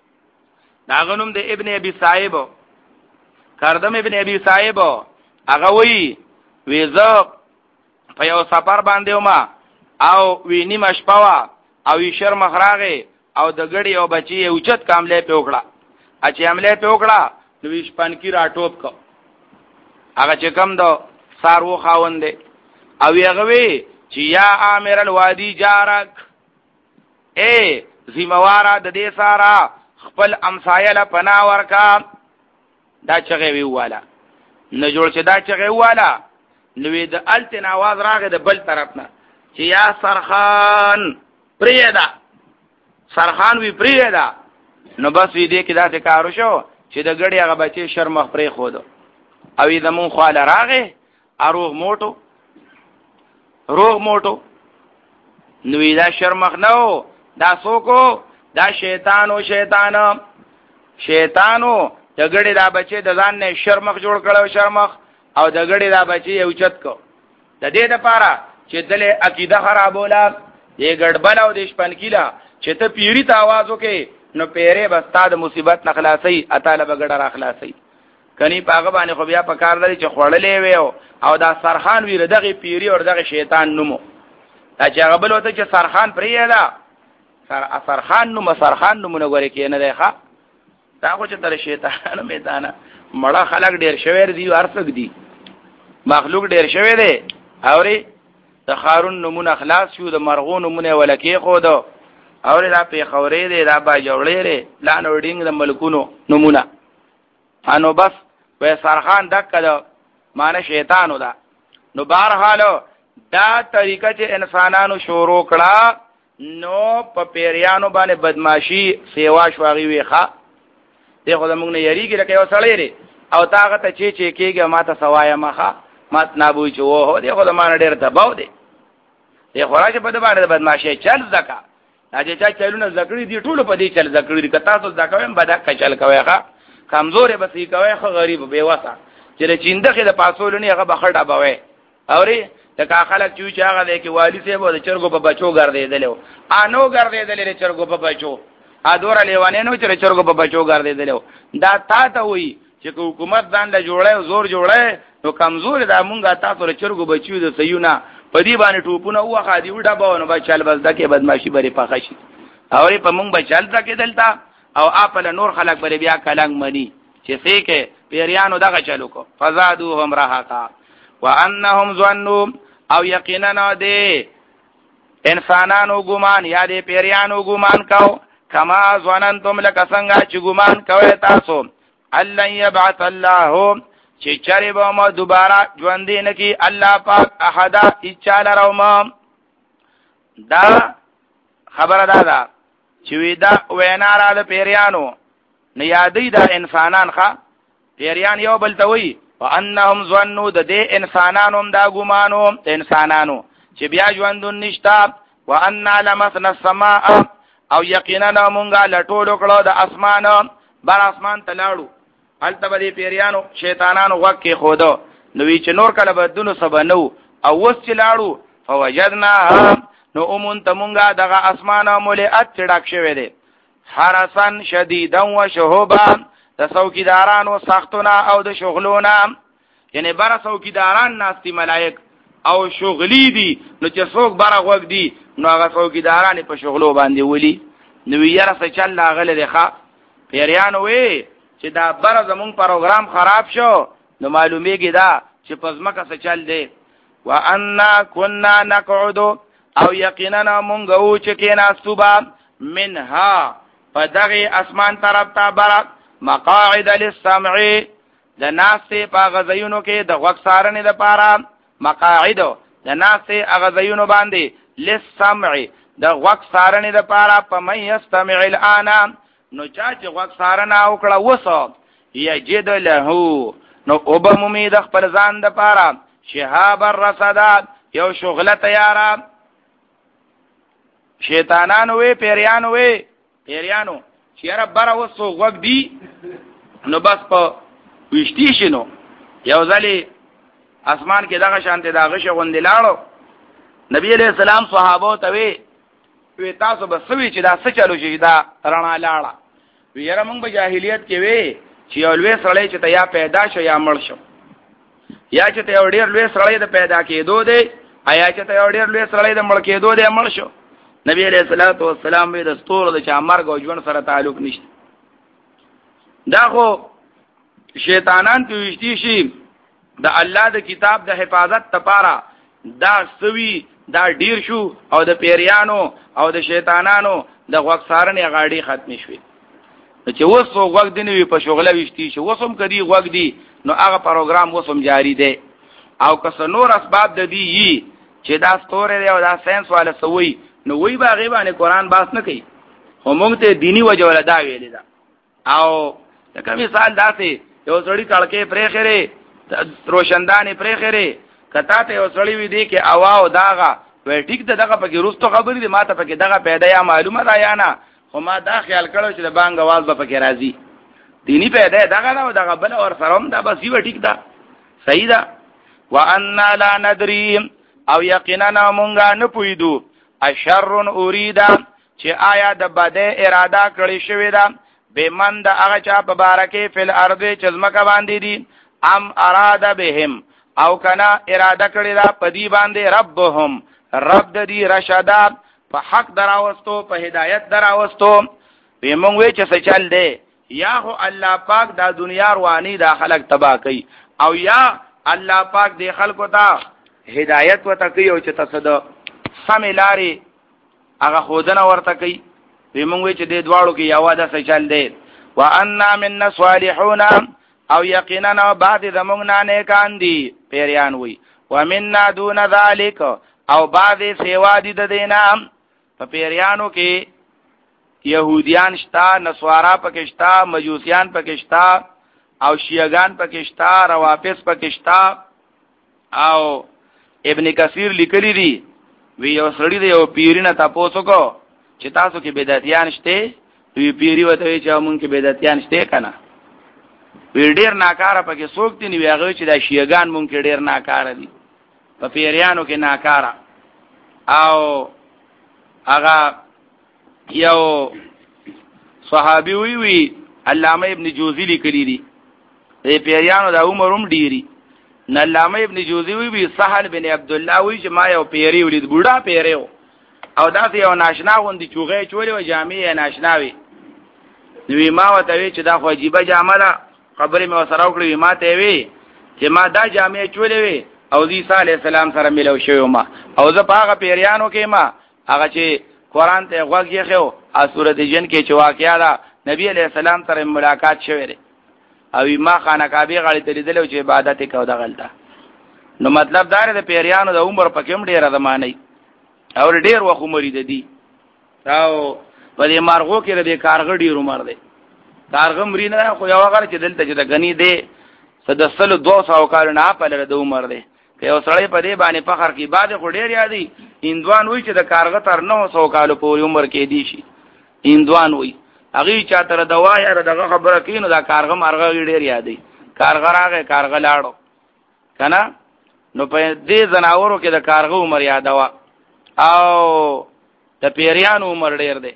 دا غنوم د ابن ابي صاحب کردم ابن ابي صاحب هغه وی ویزه په یو سفر باندې وما او وی نیمه شپه او وی شر مخراغه او د غړي او بچي اوچت کاملې په وکړه اچې عملې په وکړه نو وی شپن کی راټوب کو هغه چې کم دو سارو خاوند او هغه وی چې یا امیر الوادي جارک اے زموارا د دې سارا خپل امسایله پناه ورکا دا چغه وی والا نه جوړ چې دا چغه والا نو د التن आवाज راغی د بل طرف نه چې یا سرخان پریدا سرخان وی پری دا نو بس وی دې کې دا څه کارو شو چې د ګړې هغه بچي شرمخ پرې خود او یې زمون خال راغې اروغ موټو روغ موټو نو دا شرمخ نو دا سوکو دا شیطانو شیطانو شیطانو د ګړې دا بچي د ځان نه شرمخ جوړ کړو شرمخ او د ګړې دا بچي یو چت کو د دې لپاره چې دله عقیده خرابولا یې ګډبل او د شپن کیلا چې ته پیری ته आवाज وکې نو پیره بستا د مصیبت نه خلاصي اتاله بغړه را خلاصي کني پاغه باندې خو بیا په کار لري چې خړلې وي او دا سرخان وی دغه پیری او دغه شیطان نومو دا چې هغه بل وته چې سرخان پریاله سر سرخان نو مسرخان نو منغوري کې نه دی ښا دا خو چې تر شیطان میدانه مړه خلک ډیر شویر دی ارڅک دی مخلوق ډیر شوی دی اوري د خارون نمونه خلاص شو د مرغون نمونه ولکې خو دو اوري دا په خورې دی دا با جوړې لري لان وډینګ د ملکونو نمونه انو بس وې سرخان دک دا معنی شیطانو دا نو بهر حالو دا طریقه چې انسانانو شروع کړه نو په پیریانو باندې بدمعشي سیوا شواغي ویخه دغه د موږ نه یریږي لکه یو سړی لري او تاغه ته چې چې کېږي ماته سوایا مخه مات نابوي چې وو دغه د مان ډېر دباو دی دغه راځي په دې باندې بدمعشي چل زکا راځي چې چلونه زکړي دي ټول په دې چل زکړي دي کته تاسو زکویم بدا کچل کوي ښا کمزورې بسې کوي خو غریب به واسه چې چیندخه د پاسولونی هغه بخړه بوي اوري تکا خلک چې هغه د کې والی سه بو د چرګو په بچو ګرځیدلو انو ګرځیدلې چرګو په بچو ا دور لیوانې نو چې چرګو په بچو ګرځیدلو دا تا ته وي چې حکومت ځان له جوړه زور جوړه نو کمزور دا مونږه تاسو له چرګو بچو د سيونه په دې باندې ټوپونه وخا دی وډا باونه با چل بس دکې بدمعشي بری پخه شي اوري په مونږ بچل دکې دلتا او اپل نور خلک بری بیا کلنګ منی چې سې کې پیریانو دغه چلو کو فزادوهم رهقا وانهم ظنوا او یقینا دې انسانانو ګمان یا دې پیریانو ګمان کو کما ظننتم لک څنګه چې ګمان کوي تاسو الله یبعث الله چې چرې به ما دوباره ژوند دین کی الله پاک احد اچاله روما دا خبره ده دا چې ودا وینا را د پیریانو نه یادې دا انسانان ښا پیریان یو بل ته وي وانهم ظنوا د دې انسانانو دا ګمانو انسانانو چې بیا ژوند نشتا وان لمسنا السماء او یقینا مونږه لټولو کړو د اسمان بر اسمان تلاړو الته به پیریانو شیطانانو وکه خودو نو وی چې نور کله بدونو سبنو او وس چلاړو فوجدنا نو اومون تمونګه دغه اسمانه مولئت چډک شوی دی حرسن شدیدا و شهوبا د څوکیدارانو سختونه او د شغلونه یعنی بر څوکیداران ناستی ملائک او شغلی دي نو چې څوک بر غوګ دي نو هغه څوکیداران په شغلو باندې ولي نو یې څه چل لاغله دی ښا پیریانو وی چې دا بر زمون پروګرام خراب شو نو معلومیږي دا چې پزماکه څه چل دی وان كنا نقعد او یقینا مونږ او چې کینا صبح منها فدغه اسمان طرف ته بر مقاعد للسمع د ناسه په غزيونو کې د وګ سارنې د پاره مقاعد د ناسه غزيونو باندې للسمع د وګ سارنې د پاره په مې استمع الان نو چا چې وګ سارنه او کړه وسو یجد له نو وبمومي د خپل ځان د پاره شهاب الرصدات یو شغله تیارا شیطانانو وی پیریانو وی پیریانو چیرې بره وسو وګ دی نو بس په وشتي شنو یو ځلې اسمان کې دغه شانته دغه شغوند لاړو نبی علیہ السلام صحابه ته وی وی تاسو به سوي چې دا څه چلو شي دا رڼا لاړه ویره موږ په جاهلیت کې وی چې یو لوی سړی چې ته یا پیدا شو یا مړ شو یا چې ته یو ډیر لوی سړی د پیدا کېدو دی آیا چې ته یو ډیر لوی سړی د مړ کېدو دی مړ شو نبی علیہ الصلوۃ والسلام به د ستور د چا مرګ او ژوند سره تعلق نشته دا خو شیطانان ته وشتي شي د الله د کتاب د حفاظت لپاره دا سوي دا ډیر شو او د پیریانو او د شیطانانو د غوږ سارنې غاړي ختم شوي چې وسو غوږ دینوي په شغله وشتي شو وسوم کدي غوږ دی نو هغه پروګرام وسوم جاری دی او که نور اسباب د دی چې دا ستوره دی او دا ساينس والا سوي نو وی باغې باندې قران باس نه کوي خو موږ ته دینی وجه ولا دا ویلې ده او لکه مثال داسې یو سړی کړکې پرې خره روشندانې پرې خره کته ته یو سړی وی دی کې اواو داغه وای ټیک ده دغه پکې روستو خبرې دي ماته پکې دغه پیدا یا معلومه ده یا نه خو ما دا خیال کړو چې د بانګ आवाज به پکې راځي دینی پیدا دغه دا دغه بل اور سروم دا بس یو ټیک ده صحیح ده وان لا ندري او یقینا مونږه نه پویدو اشر اریدا چې آیا د بده اراده کړی شوی ده به من د هغه چا په بارکه فل ارض چزمکه باندې دي ام اراده بهم او کنا اراده کړی دا پدی باندې ربهم رب د دې رشدا په حق دراوستو په هدایت دراوستو به مونږ وی چې څه چل دی یا هو الله پاک دا دنیا رواني دا خلق تبا کوي او یا الله پاک دې خلکو ته هدایت وته کوي او چې تصد سملاري هغه خودنه ورته کوي به مونږ وی چې دې دواړو کې یو واده څه چل دی وان من صالحون او یقینا بعد زمونږ نه نیکان دي پیریان وي ومنا دون ذلك او بعد سیوا دي د دینه په پیریانو کې يهوديان شتا نسوارا پکشتا مجوسیان پکشتا او شیعگان پکشتا روافض پکشتا او ابن کثیر لیکلی دی وی یو سړی دی یو پیرینه تاسو کو چې تاسو کې بدعتيان شته وی پیری وته چې مونږ کې بدعتيان شته کنه وی ډیر ناکاره پکې څوک دي نو هغه چې د شیعگان مونږ کې ډیر ناکاره دي په پیریانو کې ناکاره او هغه یو صحابي وی وی علامه ابن جوزی لیکلی دی د پیریانو د عمرم ډیری نه علامه ابن جوزی وی وی سهل بن عبد الله وی چې ما یو پیری ولید بوډا پیریو او داسې یو ناشنا غوندي چوغې چولې و جامع ناشناوي نو ما وته وی چې دا خو عجیب جامه ده خبرې مې وسره وکړې ما ته وی چې ما دا جامع چولې وی او عیسی علی السلام سره ملو شو ما او زه په هغه پیریانو کې ما هغه چې قران ته غوږی خو ا سورته جن کې چې واقعیا ده نبی علیہ السلام سره ملاقات شوه لري او ما خانه کعبه غړي ته لیدل چې عبادت کو ده غلطه نو مطلب دا د پیریانو د عمر په کوم ډیره زمانه او ډیر وخت عمر دي او په دې مارغو کې د کارغ ډیر عمر دی کارغ مرینه خو یو هغه چې دلته چې د غنی دی سدسل دو سو کال نه په لره د عمر دی که یو سړی په دې باندې فخر کوي بعد خو ډیر یادي هندوان وای چې د کارغ تر نو سو کال پورې عمر کې دی شي هندوان وای هغه چا تر دوا یا دغه خبره کینو دا کارغ مرغه ډیر یادي کارغ راغی کارغ لاړو کنه نو په دې زناورو کې د کارغ عمر یادوا او د پیریانو عمر ډیر دی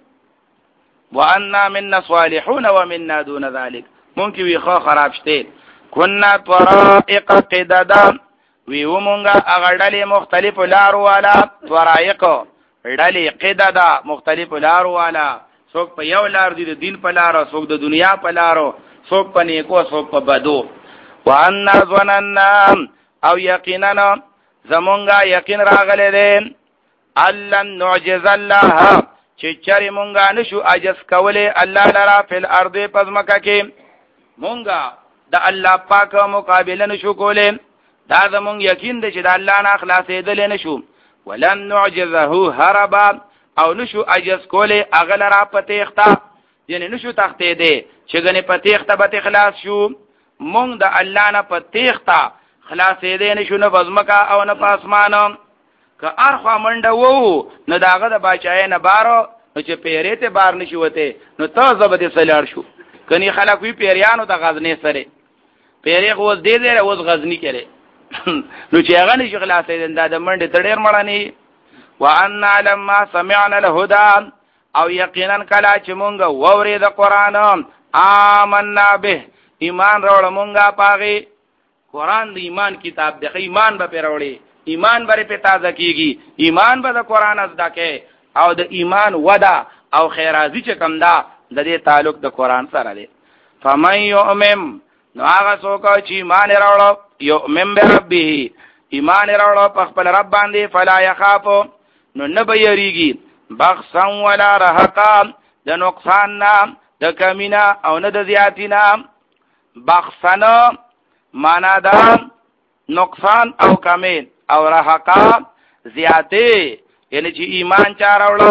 وان منا صالحون ومنا دون ذلك مونږ وی خو خراب شته كنا طرائق قددا وی ومونږه هغه ډلې مختلف لارو والا طرائق ډلې قددا مختلف لارو والا څوک په یو لار دي د دین په لار څوک د دنیا په لار څوک په نیکو څوک په بدو وان ظننا او یقینا زمونږه یقین راغله دي الله نعجز الله چې چرې مونږه نشو عجز کوله الله لرا فل ارض پزمکه کې مونږه د الله پاک مقابله نشو کوله دا زمونږ یقین دی چې د الله نه خلاصېدل نشو ولن نعجزه هربا او نشو عجز کوله اغلرا پتیختا یعنی نشو تختې دی چې غني پتیختا به خلاص شو مونږ د الله نه پتیختا خلاصېدل نشو نه پزمکه او نه پاسمانه که ارخوا منډه وو نو داغه د بچای نه بارو نو چې پیری ته بار نشي وته نو ته زبده سلار شو کني خلک وی پیریانو د غزنی سره پیری خو دې دې اوس غزنی کړي نو چې هغه نشي خلاصې د منډه تډیر مړانی وان لما سمعنا الهدى او یقینا کلا چې مونږ ووري د قران آمنا به ایمان راوړ مونږه پاغي قران د ایمان کتاب د ایمان به پیروړي ایمان بری په تازه کیږي ایمان به د قران از دکې او د ایمان ودا او خیرازی چې کم دا د دې تعلق د قران سره دی فمن یؤمن نو هغه څوک چې ایمان راوړ یؤمن بربه ایمان راوړ په خپل رب باندې فلا يخاف نو نه به یریږي بخسا ولا رهقا د نقصان نه د کمینا او نه د زیاتینا بخسنا معنا دا نقصان او کمین او رهقا زیاته یعنی چې ایمان چا راوړو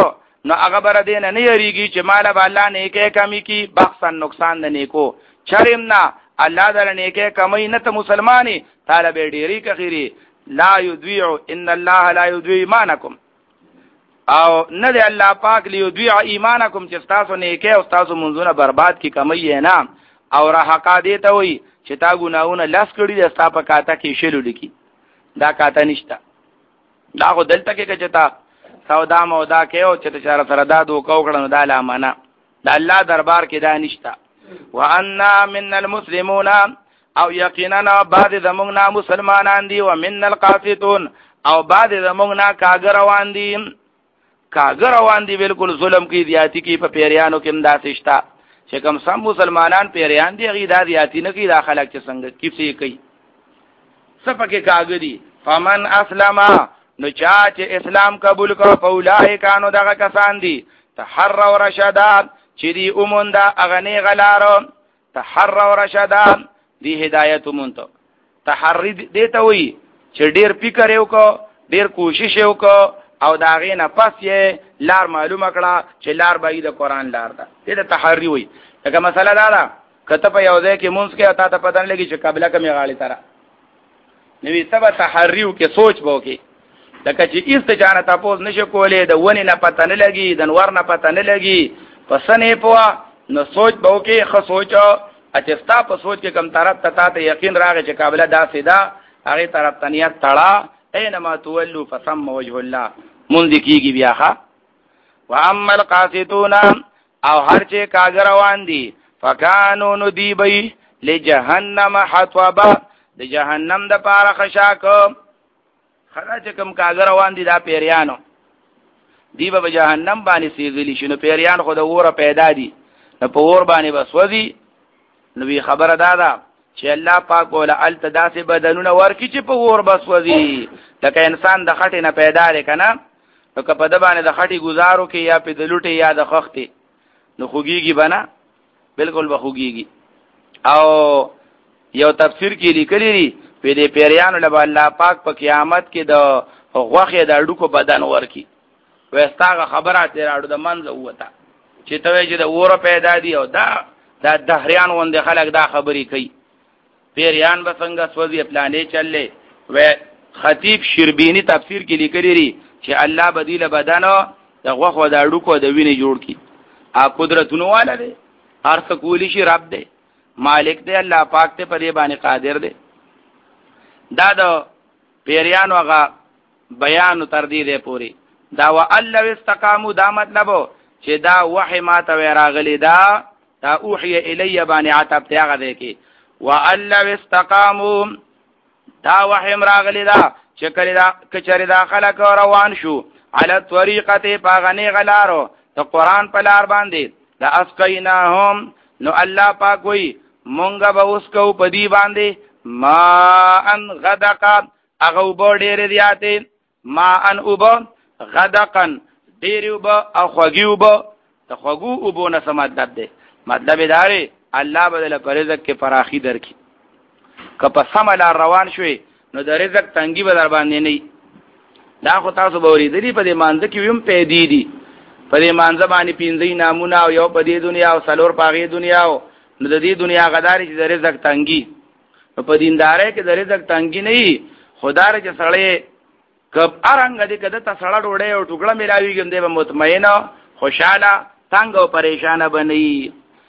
نو هغه بر دین نه یریږي چې مال به الله نیکه کمی کی بخسن نقصان نه نیکو چریم نه الله در نیکه کمی نه ته مسلمانی طالب ډیری کخيري لا یذيع ان الله لا یذيع ایمانکم او نه دی الله پاک لیذيع ایمانکم چې تاسو نیکه او تاسو منځونه برباد کی کمی نه او رحقا دی ته وي چې تا ګناونه لاس کړی د ستا په کاته کې شلو لکی دا کاته نشته دا خو دلته کې چې تا سودا مودا کې او چې چار سره دا دوکو کړنو دا لامانه د الله دربار کې دا نشته وان من المسلمون او یقینا بعض زمونږ مسلمانان دي او من القاسطون او بعض زمونږ کاګر روان دي کاګر روان دي بالکل ظلم کی زیاتی کی په پیریانو کې امداد شتا چې کوم سم مسلمانان پیریان دي غي دا زیاتی نه کی داخله چې څنګه کیسه کوي سپکه کاګری فمن اسلم نو چا چې اسلام قبول کړ په اولای کانو دغه کسان دي تحروا رشدات چې دی اومندا اغنی غلارو تحروا رشدات دی هدایت مونته تحری دیته وي چې ډیر فکر یو کو ډیر کوشش یو کو او داغه نه پس یې لار معلومه کړه چې لار به د قران لار ده دې تحری وي دا مسله دا ده کته په یو ځای کې مونږ کې اتا ته پدان لګي چې قبله کمی غاړي تر نوې سبا تحریو کې سوچ بو کې لکه چې استجانه تاسو نشو کولې د ونی نه پته نه لګي د نور نه پته نه لګي پسنې پوا نو سوچ بو کې خو سوچو اچستا په سوچ کې کم طرف ته ته یقین راغی چې قابلیت دا سیدا هغه طرف تنیت تړه اينما تولوا فثم وجه الله مونږ کیږي بیا ښا واما القاسطون او هر چې کاګر روان دي فکانو ندیبی لجهنم حطبا د جهنم د پاره خشاک خلا چې کوم کاګر روان دي دا پیریانو دی به جهنم باندې سیغلی شنو پیریان خو د وره پیدا دي نو په ور باندې بسوځي نو وی خبره دادا چې الله پاک ول التداس بدنونه ورکی چې په ور بسوځي لکه انسان د خټې نه پیدا لري کنه نو که په د باندې د خټې گزارو کې یا په د لوټي یا د خختې نو خوګيږي بنا بالکل به خوګيږي او یو تفسیر کې لیکلی دی په دې پیریانو له الله پاک په قیامت کې د غوخه د اډو کو بدن ورکی وستاغه خبره تیر اډو د منځ وته چې ته چې د وره پیدا دی او دا دا دهریان وند خلک دا خبرې کوي پیریان به څنګه سوځي پلانې چلې و خطیب شربینی تفسیر کې لیکلی دی چې الله بدیل بدن د غوخه د اډو کو د وینې جوړ کی ا قدرتونو والا دی هر څه کولی شي رب دی مالک دی الله پاک ته په دې باندې قادر دی دا د پیریانو هغه بیان تر دې دی پوری دا والله استقاموا دا مطلب چې دا وحی ما ته راغلی دا دا اوحی الی باندې عتب ته هغه دی کې والله استقاموا دا وحی راغلی دا چې کړي دا کچری دا خلک روان شو علی طریقته پاغنی غلارو د قران په لار باندې لا اسقیناهم نو الله پاک وی مونږه به اوس کو په دی باندې ما ان غدقا اغه وب ډېر دیاته ما ان وب غدقن ډېر وب او خوږی وب ته خوږو وب نه سمادت ده مطلب داري الله بدل پر رزق کې فراخي درکې کپه سمل روان شوي نو د رزق تنګي به در باندې نه دا خو تاسو به ورېدلی په دې مانځ کې ویم پیدې دي په دې مانځ باندې پینځي نامونه او یو په دې دنیا او سلور پاغي دنیا او نو د دې دنیا غداري چې د رزق تنګي په دیندارۍ کې د رزق تنګي نه خدای چې سړی کب ارنګ دې کده ته سړی ډوړې او ټوکړه ملاويږي دې به مطمئن خوشاله تنگ او پریشان بنئ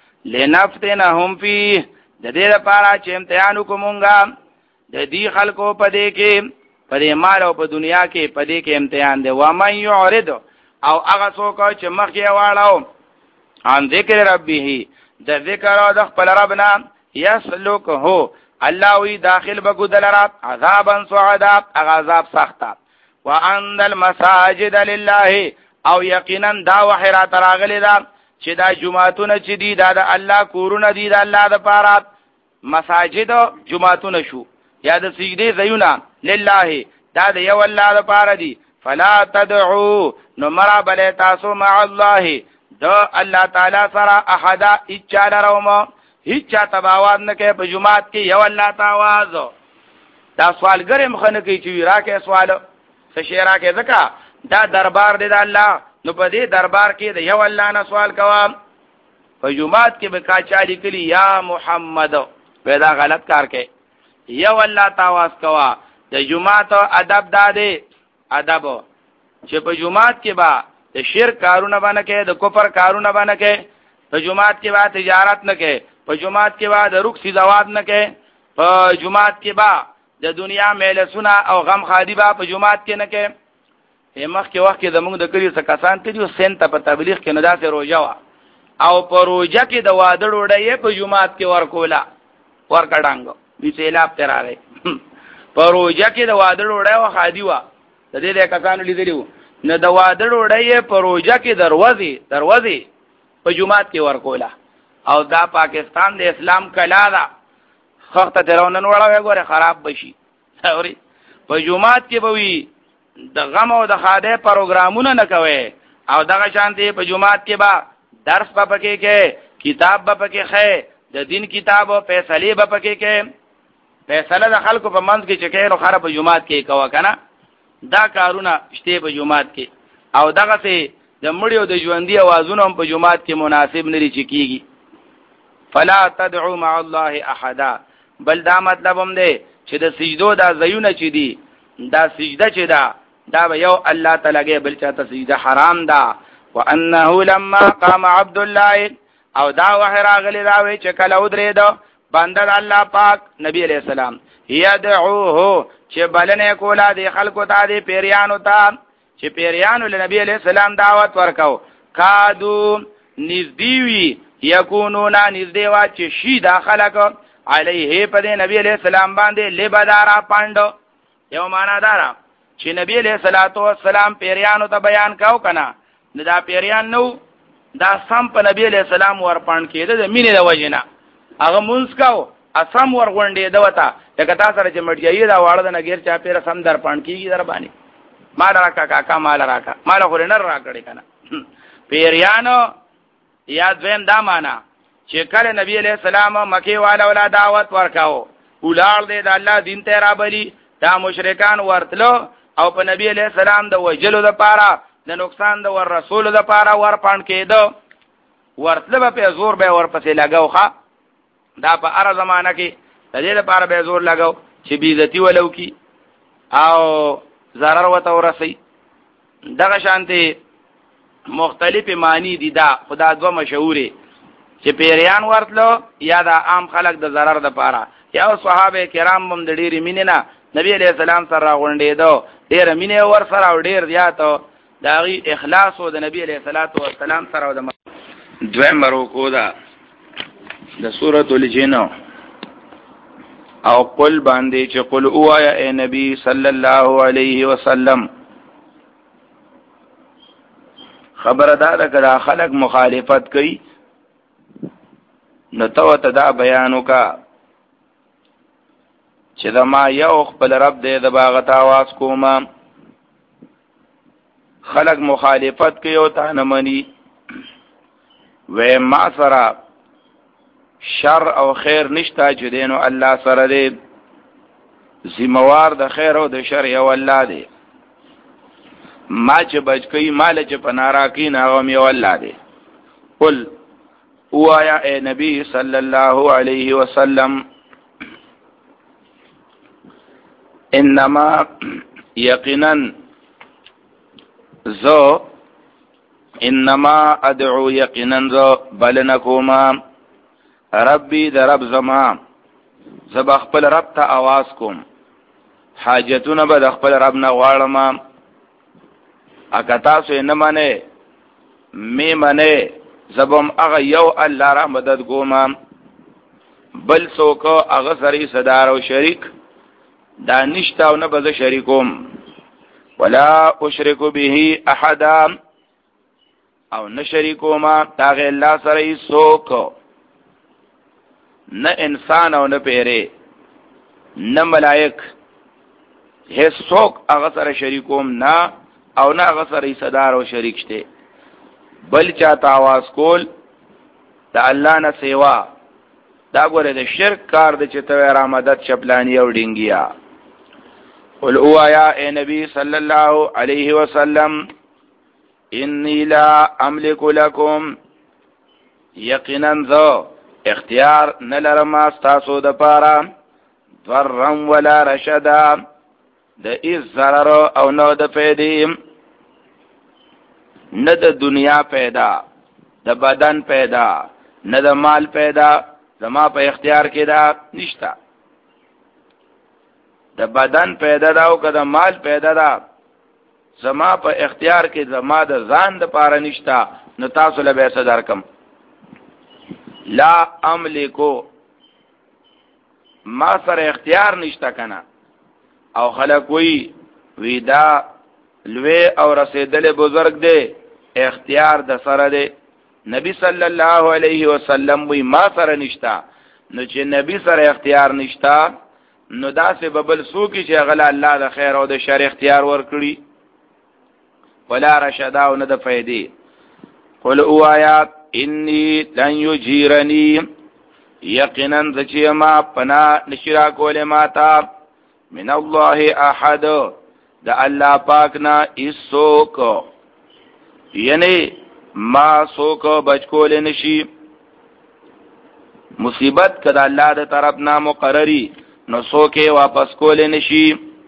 لنفتنهم فی د دې لپاره چې امتحان وکومږه د دې خلکو په دې کې په دې مال او په دنیا کې په دې کې امتحان دی و من یعرض او هغه څوک چې مخ یې واړو ان ذکر ربه د ذکر او د خپل ربنا یسلک هو الله وی داخل بګو دلرات عذابا صعدا عذاب سخت وان المساجد لله او یقینا دا وحرا تراغلی دا چې دا جمعهتون چې دی دا د الله کورونه دی د الله د پاره مساجد جمعهتون شو یا د سجدي زيونه لله دا د یو الله د پاره دی فلا تدعو نو مرا بل تاسو مع الله دو الله تعالی سره احد اچا لروم هیڅ تباواد نه کې په جمعات کې یو الله تعالی دا سوالګر مخنه کې چې راکه سوال څه شي راکه ځکه دا دربار دی د الله نو په دې دربار کې د یو الله نه سوال کوه. په جمعات کې به کا چا لیکلي یا محمد پیدا غلط کار کوي. یو الله تواس کوه. د جمعات ادب داده ادب چې په جمعات کې با د شرک کارونه باندې کې د کفر کارونه باندې کې په جمعات کې با تجارت نه کې په جمعات کې با د رخصي زواد نه کې په جمعات کې با د دنیا میلسونه او غم خادي با په جمعات کې نه کې. همخ کې وخت کې زموږ د کلیو څخه کسان ته یو سنت په تبلیغ کې نه داسې روزه وا او په روزه کې د واده ډوډۍ په جمعات کې ورکولا ورکړانګو دې سیلاب تراره په روزه کې د واده ډوډۍ او خادي وا د دې د کسانو لیدلو نه د واده ډوډۍ په روزه کې دروازې دروازې په جمعات کې ورکولا. او دا پاکستان د اسلام کلا ده وخت ته رونن وړه غوړه خراب بشي. سوري په جمعات کې به وي د غم او د خاده پروګرامونه نه کوي او دغه شانتي په جمعات کې با درس په پکې کې کتاب په پکې خې د دین کتاب او فیصله په پکې کې فیصله د خلکو په منځ کې چې کې نو خراب په جمعات کې کوه کنه. دا کارونه شته په جمعات کې او دغه سي د مړیو د ژوندۍ اوازونه په جمعات کې مناسب نه لري چې کیږي. فلا تدعوا مع الله احد. بل دا مطلب هم دی چې د سجدو دا زيونه چې دي دا سجده چې دا دا به یو الله تعالی بل چاته سجده حرام ده. وانه لما قام عبد الله او دا وحرا غلی راوي چې کله ودرېد بنده الله پاک نبی علیہ السلام يدعوه چې بلنه کولا دی خلکو ته دی پیریانو ته چې پیریانو له نبی علیہ السلام دعوت ورکاو کادو نزدیوی یکونونا نزدیوا چې شي داخله علیه په دې نبی علیہ السلام باندې لبدارا پاندو. یو معنا دارا چې نبی علیہ الصلوۃ والسلام پیریانو ته بیان کاو کنه نه دا پیریان نو دا سم په نبی علیہ السلام ور پاند کېده د مینې د وجنه هغه مونږ کاو اسم ور غونډې دوتا لکه تاسو سره چې مټیې دا واړه د نګیر چا پیر سم در پاند کیږي در باندې مال راکا کاکا مال راکا مال خو نه راکړي کنه. پیریانو یاد وین دا معنا چې کله نبی علیہ السلام مکه والا ولا دعوت ورکاو ولال دې د الله دین ته را بلی دا مشرکان ورتلو او په نبی علیہ السلام د وجلو د پاره د نقصان د ور رسول د پاره ور پاند کېدو ورتله په زور به ور پسې لګاو ښا. دا په ار زمانہ کې د دې لپاره به زور لګاو چې بیزتی ولو کی او zarar وته ورسي. دغه شانتي مختلف معنی دي دا خدا دو مشهوري چې پیریان ورتلو یا دا عام خلک د zarar د پاره یا صحابه کرام هم د ډېری مینې نه نبی علیہ السلام سره غونډې دو ډېر مینې ور سره او ډېر زیاتو داغي اخلاص او د نبی علیہ الصلوۃ والسلام سره د دویم مرکو دا د سورۃ الجن او قل باندې چې قل اوایا اے نبی صلی الله علیه وسلم خبردار کړه خلق مخالفت کوي نو تو ته دا بیانو کا چې دا ما یو خپل رب دې د باغت आवाज کوما خلق مخالفت کوي او ته نه مني و ما سره شر او خیر نشتا چې دینو الله سره دې ذمہوار د خیر او د شر یو الله دې ما چې بچ کوي مال چې پنارا کې ناغم یو الله دې. قل اوایا اے نبی صلی الله علیه وسلم انما یقینا زو انما ادعو یقینا زو بلنکوما ربی در رب زما زب خپل رب ته आवाज کوم حاجتونه به د خپل رب نه غواړم اکتا سو نه منه می منه زبم هغه یو الله را مدد کوم بل څوک هغه سری صدار او شریک دا نشتا او نه به شریکوم ولا اشرک به احد او نشریکوما تاغه الله سره څوک نه انسان او نه پیره نه ملائک هیڅ څوک هغه سره شریکوم نه او نه هغه سره صدار او شریک شته بل چاته आवाज کول د الله نه سیوا دا ګوره د شرک کار د چې ته را مدد چپلانی او ډینګیا. قل اوایا اے نبی صلی الله علیه وسلم انی لا املک لکم یقینا ذو اختیار نلرم استاسو د پاره ضررا ولا رشدا د ایز ضرر او نو د پیدې نه د دنیا پیدا د بدن پیدا نه د مال پیدا زما په اختیار کې دا نشتا د بدن پیدا دا او که د مال پیدا دا زما په اختیار کې زما د ځان د پاره نشتا نو تاسو له به صدر کم لا املکو ما سره اختیار نشتا کنه او خلق وی وی دا لوی او رسیدل بزرگ دی اختیار د سره دی نبی صلی الله علیه وسلم وی ما سره نشتا نو چې نبی سره اختیار نشتا نو دا سبب سوکی چې غلا الله د خیر او د شر اختیار ورکړي ولا رشدا او نه د فائدې قل او آیات انی لن یجیرنی یقینا ذچې ما پنا نشرا کوله ماتا من الله احد د الله پاک نا ایسوک یعنی ما سوک بچ کول نشي مصیبت کدا الله د طرف نا مقرری نو سوکه واپس کول نشي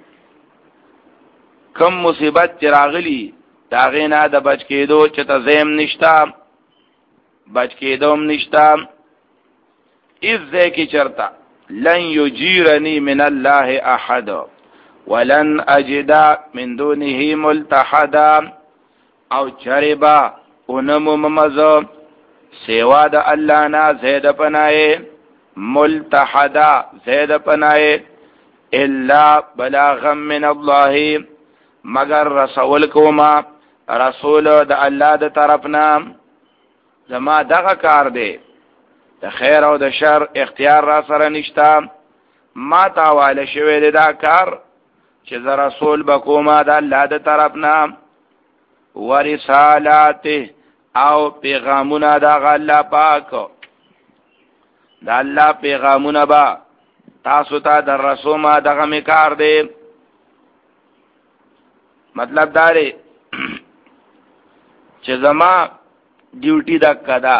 کم مصیبت چراغلی داغینا د بچ کېدو چې تزیم نشتا بچ کېدوم نشتا از ذکی چرتا لن یجیرنی من الله احد ولن اجد من دونه ملتحدا او چربا اونمو ممزو سیوا د الله نا زید پنائے ملتحدا زید پنائے الا بلاغا من الله مگر رسول کوما رسول د الله د طرفنا زما دغه کار دی د خیر او د شر اختیار را سره نشتا ما تاواله شوی دی دا کار چې ز رسول بکوما د الله د طرفنا ورسالاته او پیغامونه د الله پاک د الله پیغامونه با تاسو ته در رسومه دغه میکار دی مطلب دا دی چې زما ډیوټي دا کدا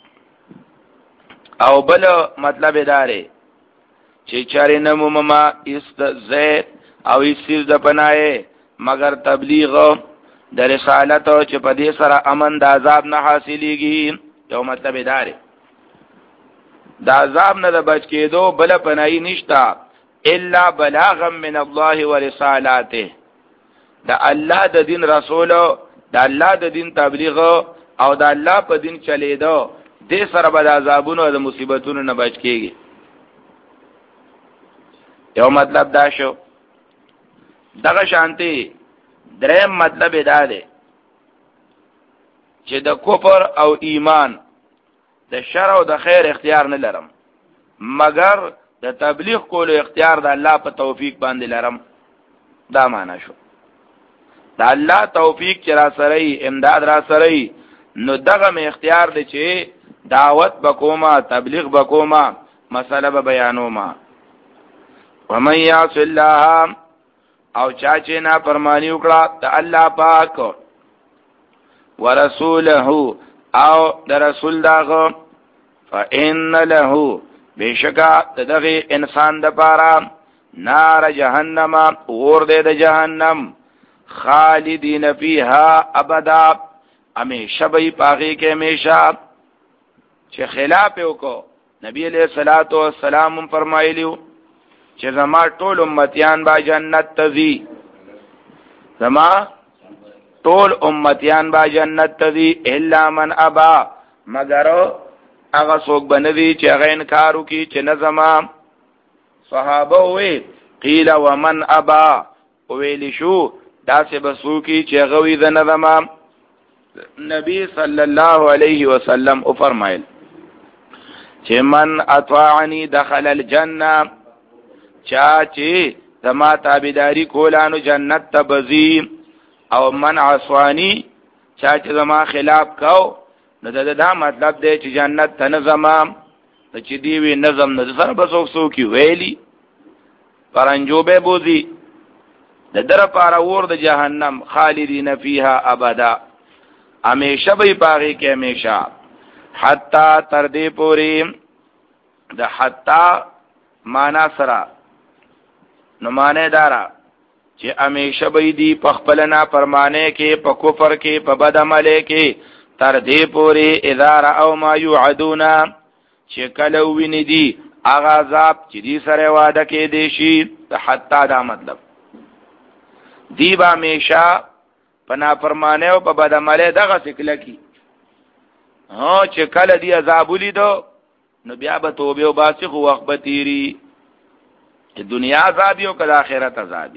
او بل مطلب دا دی چې چاره نمو مما است زید او ایسیر د پناه مگر تبلیغ د رسالت او چې په دې سره امن د عذاب نه حاصلېږي یو مطلب دا دی د عذاب نه د بچ کېدو بل پناهي نشتا الا بلاغا من الله ورسالاته د الله د دین رسول د الله د دین تبلیغ او د الله په دین چلیدو دې سره به د عذابونو او د مصیبتونو نه بچ کېږي یو مطلب دا شو دغه شانتي دریم مطلب دا دی چې د کفر او ایمان د شر او د خیر اختیار نه لرم مگر د تبلیغ کولو اختیار د الله په توفیق باندې لرم دا معنا شو د الله توفیق چې را سره امداد را سره نو دغه می اختیار دی چې دعوت بکوما تبلیغ بکوما مسله به بیانوما ومن یعص الله او چا چې نا فرمانی وکړه د الله پاک ورسوله او د رسول داغه فإن له بشکا دغه انسان د پاره نار جهنم اور دې د جهنم خالدین فیها ابدا همیشه به پاغي کې همیشه چې خلاف وکړو نبی علیہ الصلوۃ والسلام فرمایلیو چې زما ټول امتیان با جنت تزي زما ټول امتیان با جنت تزي الا من ابا مگر هغه څوک بندي چې هغه انکار وکي چې نه زما صحابه وي قیل ومن ابا ویل شو داسې بسوکی چې هغه وي نه زما نبی صلی الله علیه وسلم او فرمایل چې من اطاعنی دخل الجنه چا چې زما تابعداري کولانو جنت ته بزي او من عصوانی چا چې زما خلاف کو نو دا, دا مطلب دی چې جنت ته نه زما چې دی وی نظم نه سره بسوک سوکی ویلی پرنجوبه بوزي د در پاره ور د جهنم خالدین فیها ابدا همیشه به پاغي کې همیشه حتا تر دې پوری د حتا معنا سره نو معنی دارا چې همیشه به دی په خپل نه پرمانه کې په کفر کې په بد عمل کې تر دې پوری اذا راو ما يعدون چې کله ویني دي هغه عذاب چې دې سره وعده کې دي شي حتا دا مطلب دی با همیشه په نافرمانه او په بد عمل دغه سکله کې ها چې کله دی عذاب ولیدو نو بیا به توبه او باسي خو وخت به تیری دنیا عذاب او کله آخرت عذاب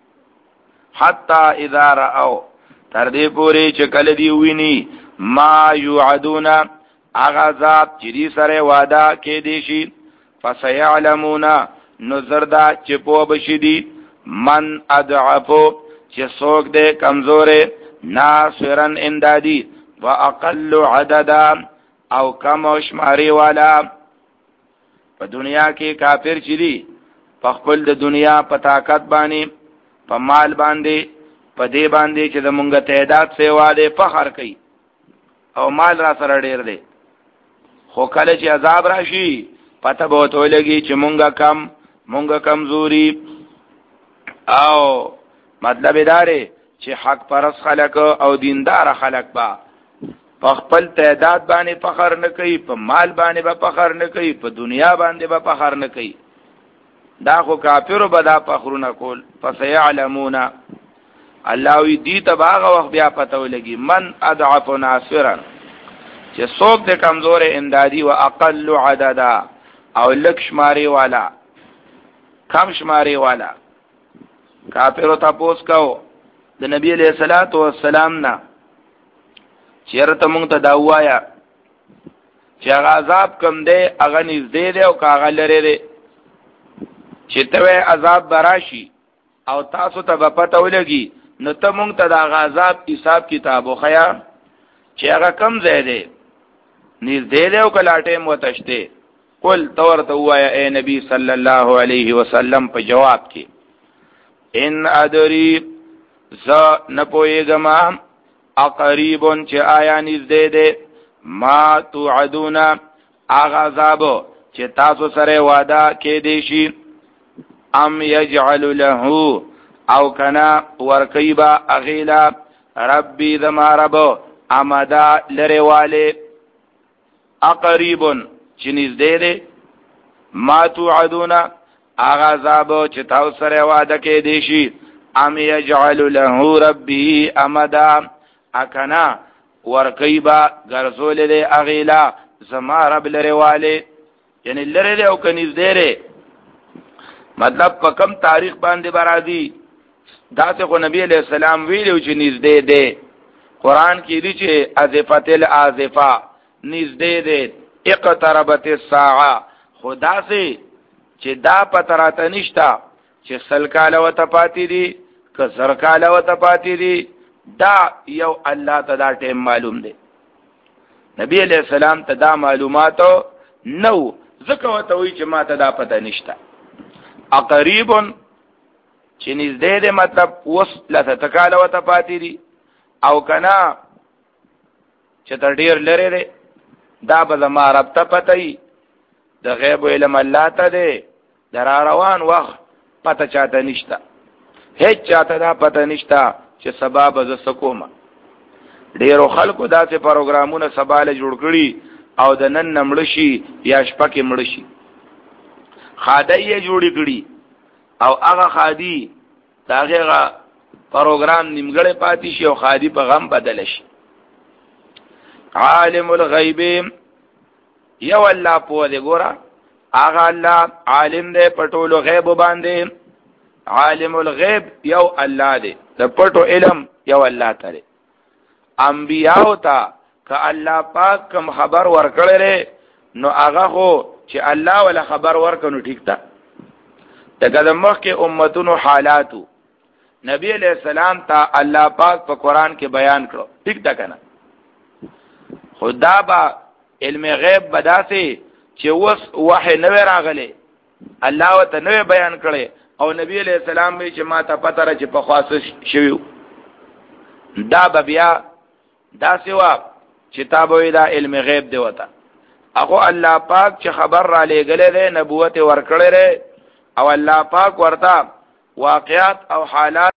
حتا اذا راو تر دې پوری چې کله دی ویني ما يعدون اغه عذاب چې دې سره وعده کې دي شي فسيعلمون نظر دا چې په بشدي من ادعفو چې څوک دې کمزورې ناصرن امدادي واقل عددا او کم شماري والا په دنیا کې کافر چي دي په خپل د دنیا په طاقت باندې په مال باندې په دې باندې چې د مونږه تعداد سیوا دې فخر کوي او مال را سره ډېر دی خو کله چې عذاب راشي پته به وته لګي چې مونږه کم مونږه کمزوري او مطلب داره چې حق پرس خلق او دیندار خلق با په خپل تعداد باندې فخر نه کوي په مال باندې به فخر نه کوي په دنیا باندې به فخر نه کوي دا خو کافرو به دا فخرونه کول فسيعلمون الله وی دی تباغه وخت بیا پته ولګي من اضعف ناصرا چې څوک د کمزور امدادي او اقل عددا او لک شماري والا کم شماري والا کافرو تاسو کو د نبی علیہ الصلوۃ والسلام نا چیرته مونږ ته دا وایا چې عذاب کم دی اغه نږدې دی او کاغه لري دی چې ته عذاب براشي او تاسو ته پته ولګي نو ته مونږ ته دا عذاب حساب کتاب وخیا چې هغه کم ځای دی نږدې دی او کلاټه موتشته قل تورته وایا اے نبی صلی الله علیه وسلم په جواب کې ان ادری ز نپویګما اقریبون چې آیا نږدې دی ما توعدون اغه عذاب چې تاسو سره وعده کې دی شي ام یجعل له او کنا ورکیبا اغیلا ربی ذما رب امدا لرواله اقریبون چې نږدې دی ما توعدون اغه عذاب چې تاسو سره وعده کې دی شي ام یجعل له ربی امدا اکنا ورکیبا غرزول له اغیلا زما رب لرواله یعنی لره له او کنيز دیره مطلب په کم تاریخ باندې برادي دا څه خو نبی علیہ السلام ویلو چې نږدې ده قران کې دي چې ازفت الازفا نږدې ده اقتربت الساعه خدا سي چې دا پتراته نشتا چې سلکاله وته پاتې دي که زرکاله وته پاتې دي دا یو الله تعالی ټیم معلوم دی نبی علیہ السلام ته دا معلوماتو نو زکه وته وی چې ما ته دا پته نشتا اقریبون چې نږدې ده مطلب وس لته تکاله وته پاتې دي او کنا چې تر ډیر لره ده دا به زما رب ته پته د غیب علم الله ته ده در روان وخت پته چاته نشتا هیڅ چاته دا پته نشتا چې سبب ز سکوما ډیرو خلکو داسې پروګرامونه سباله جوړ کړي او د نن نمړشي یا شپکه مړشي خادایه جوړی کړي او هغه خادي داغه پروګرام نیمګړې پاتې شي او خادي په غم بدل شي عالم الغیب یو الله په دې ګوره هغه الله عالم دې پټولو غیب باندې عالم الغیب یو الله دې د پټو علم یو الله تعالی انبیاء تا که الله پاک کوم خبر ورکړل نو هغه خو چې الله ولا خبر ورکړو ټیک تا دغه د مخکې امتونو حالاتو نبی علیہ السلام تا الله پاک په قران کې بیان کړو ټیک دا کنه خدا با علم غیب بداسي چې وس وحی نو راغله الله وته نو بیان کړي او نبی علیہ السلام به چې ما ته پته را چې په خاص شوی دا بیا دا سوا کتابوي دا علم غیب دی وته اخو الله پاک چې خبر را لېګلې ده نبوت ورکړې او الله پاک ورته واقعات او حالات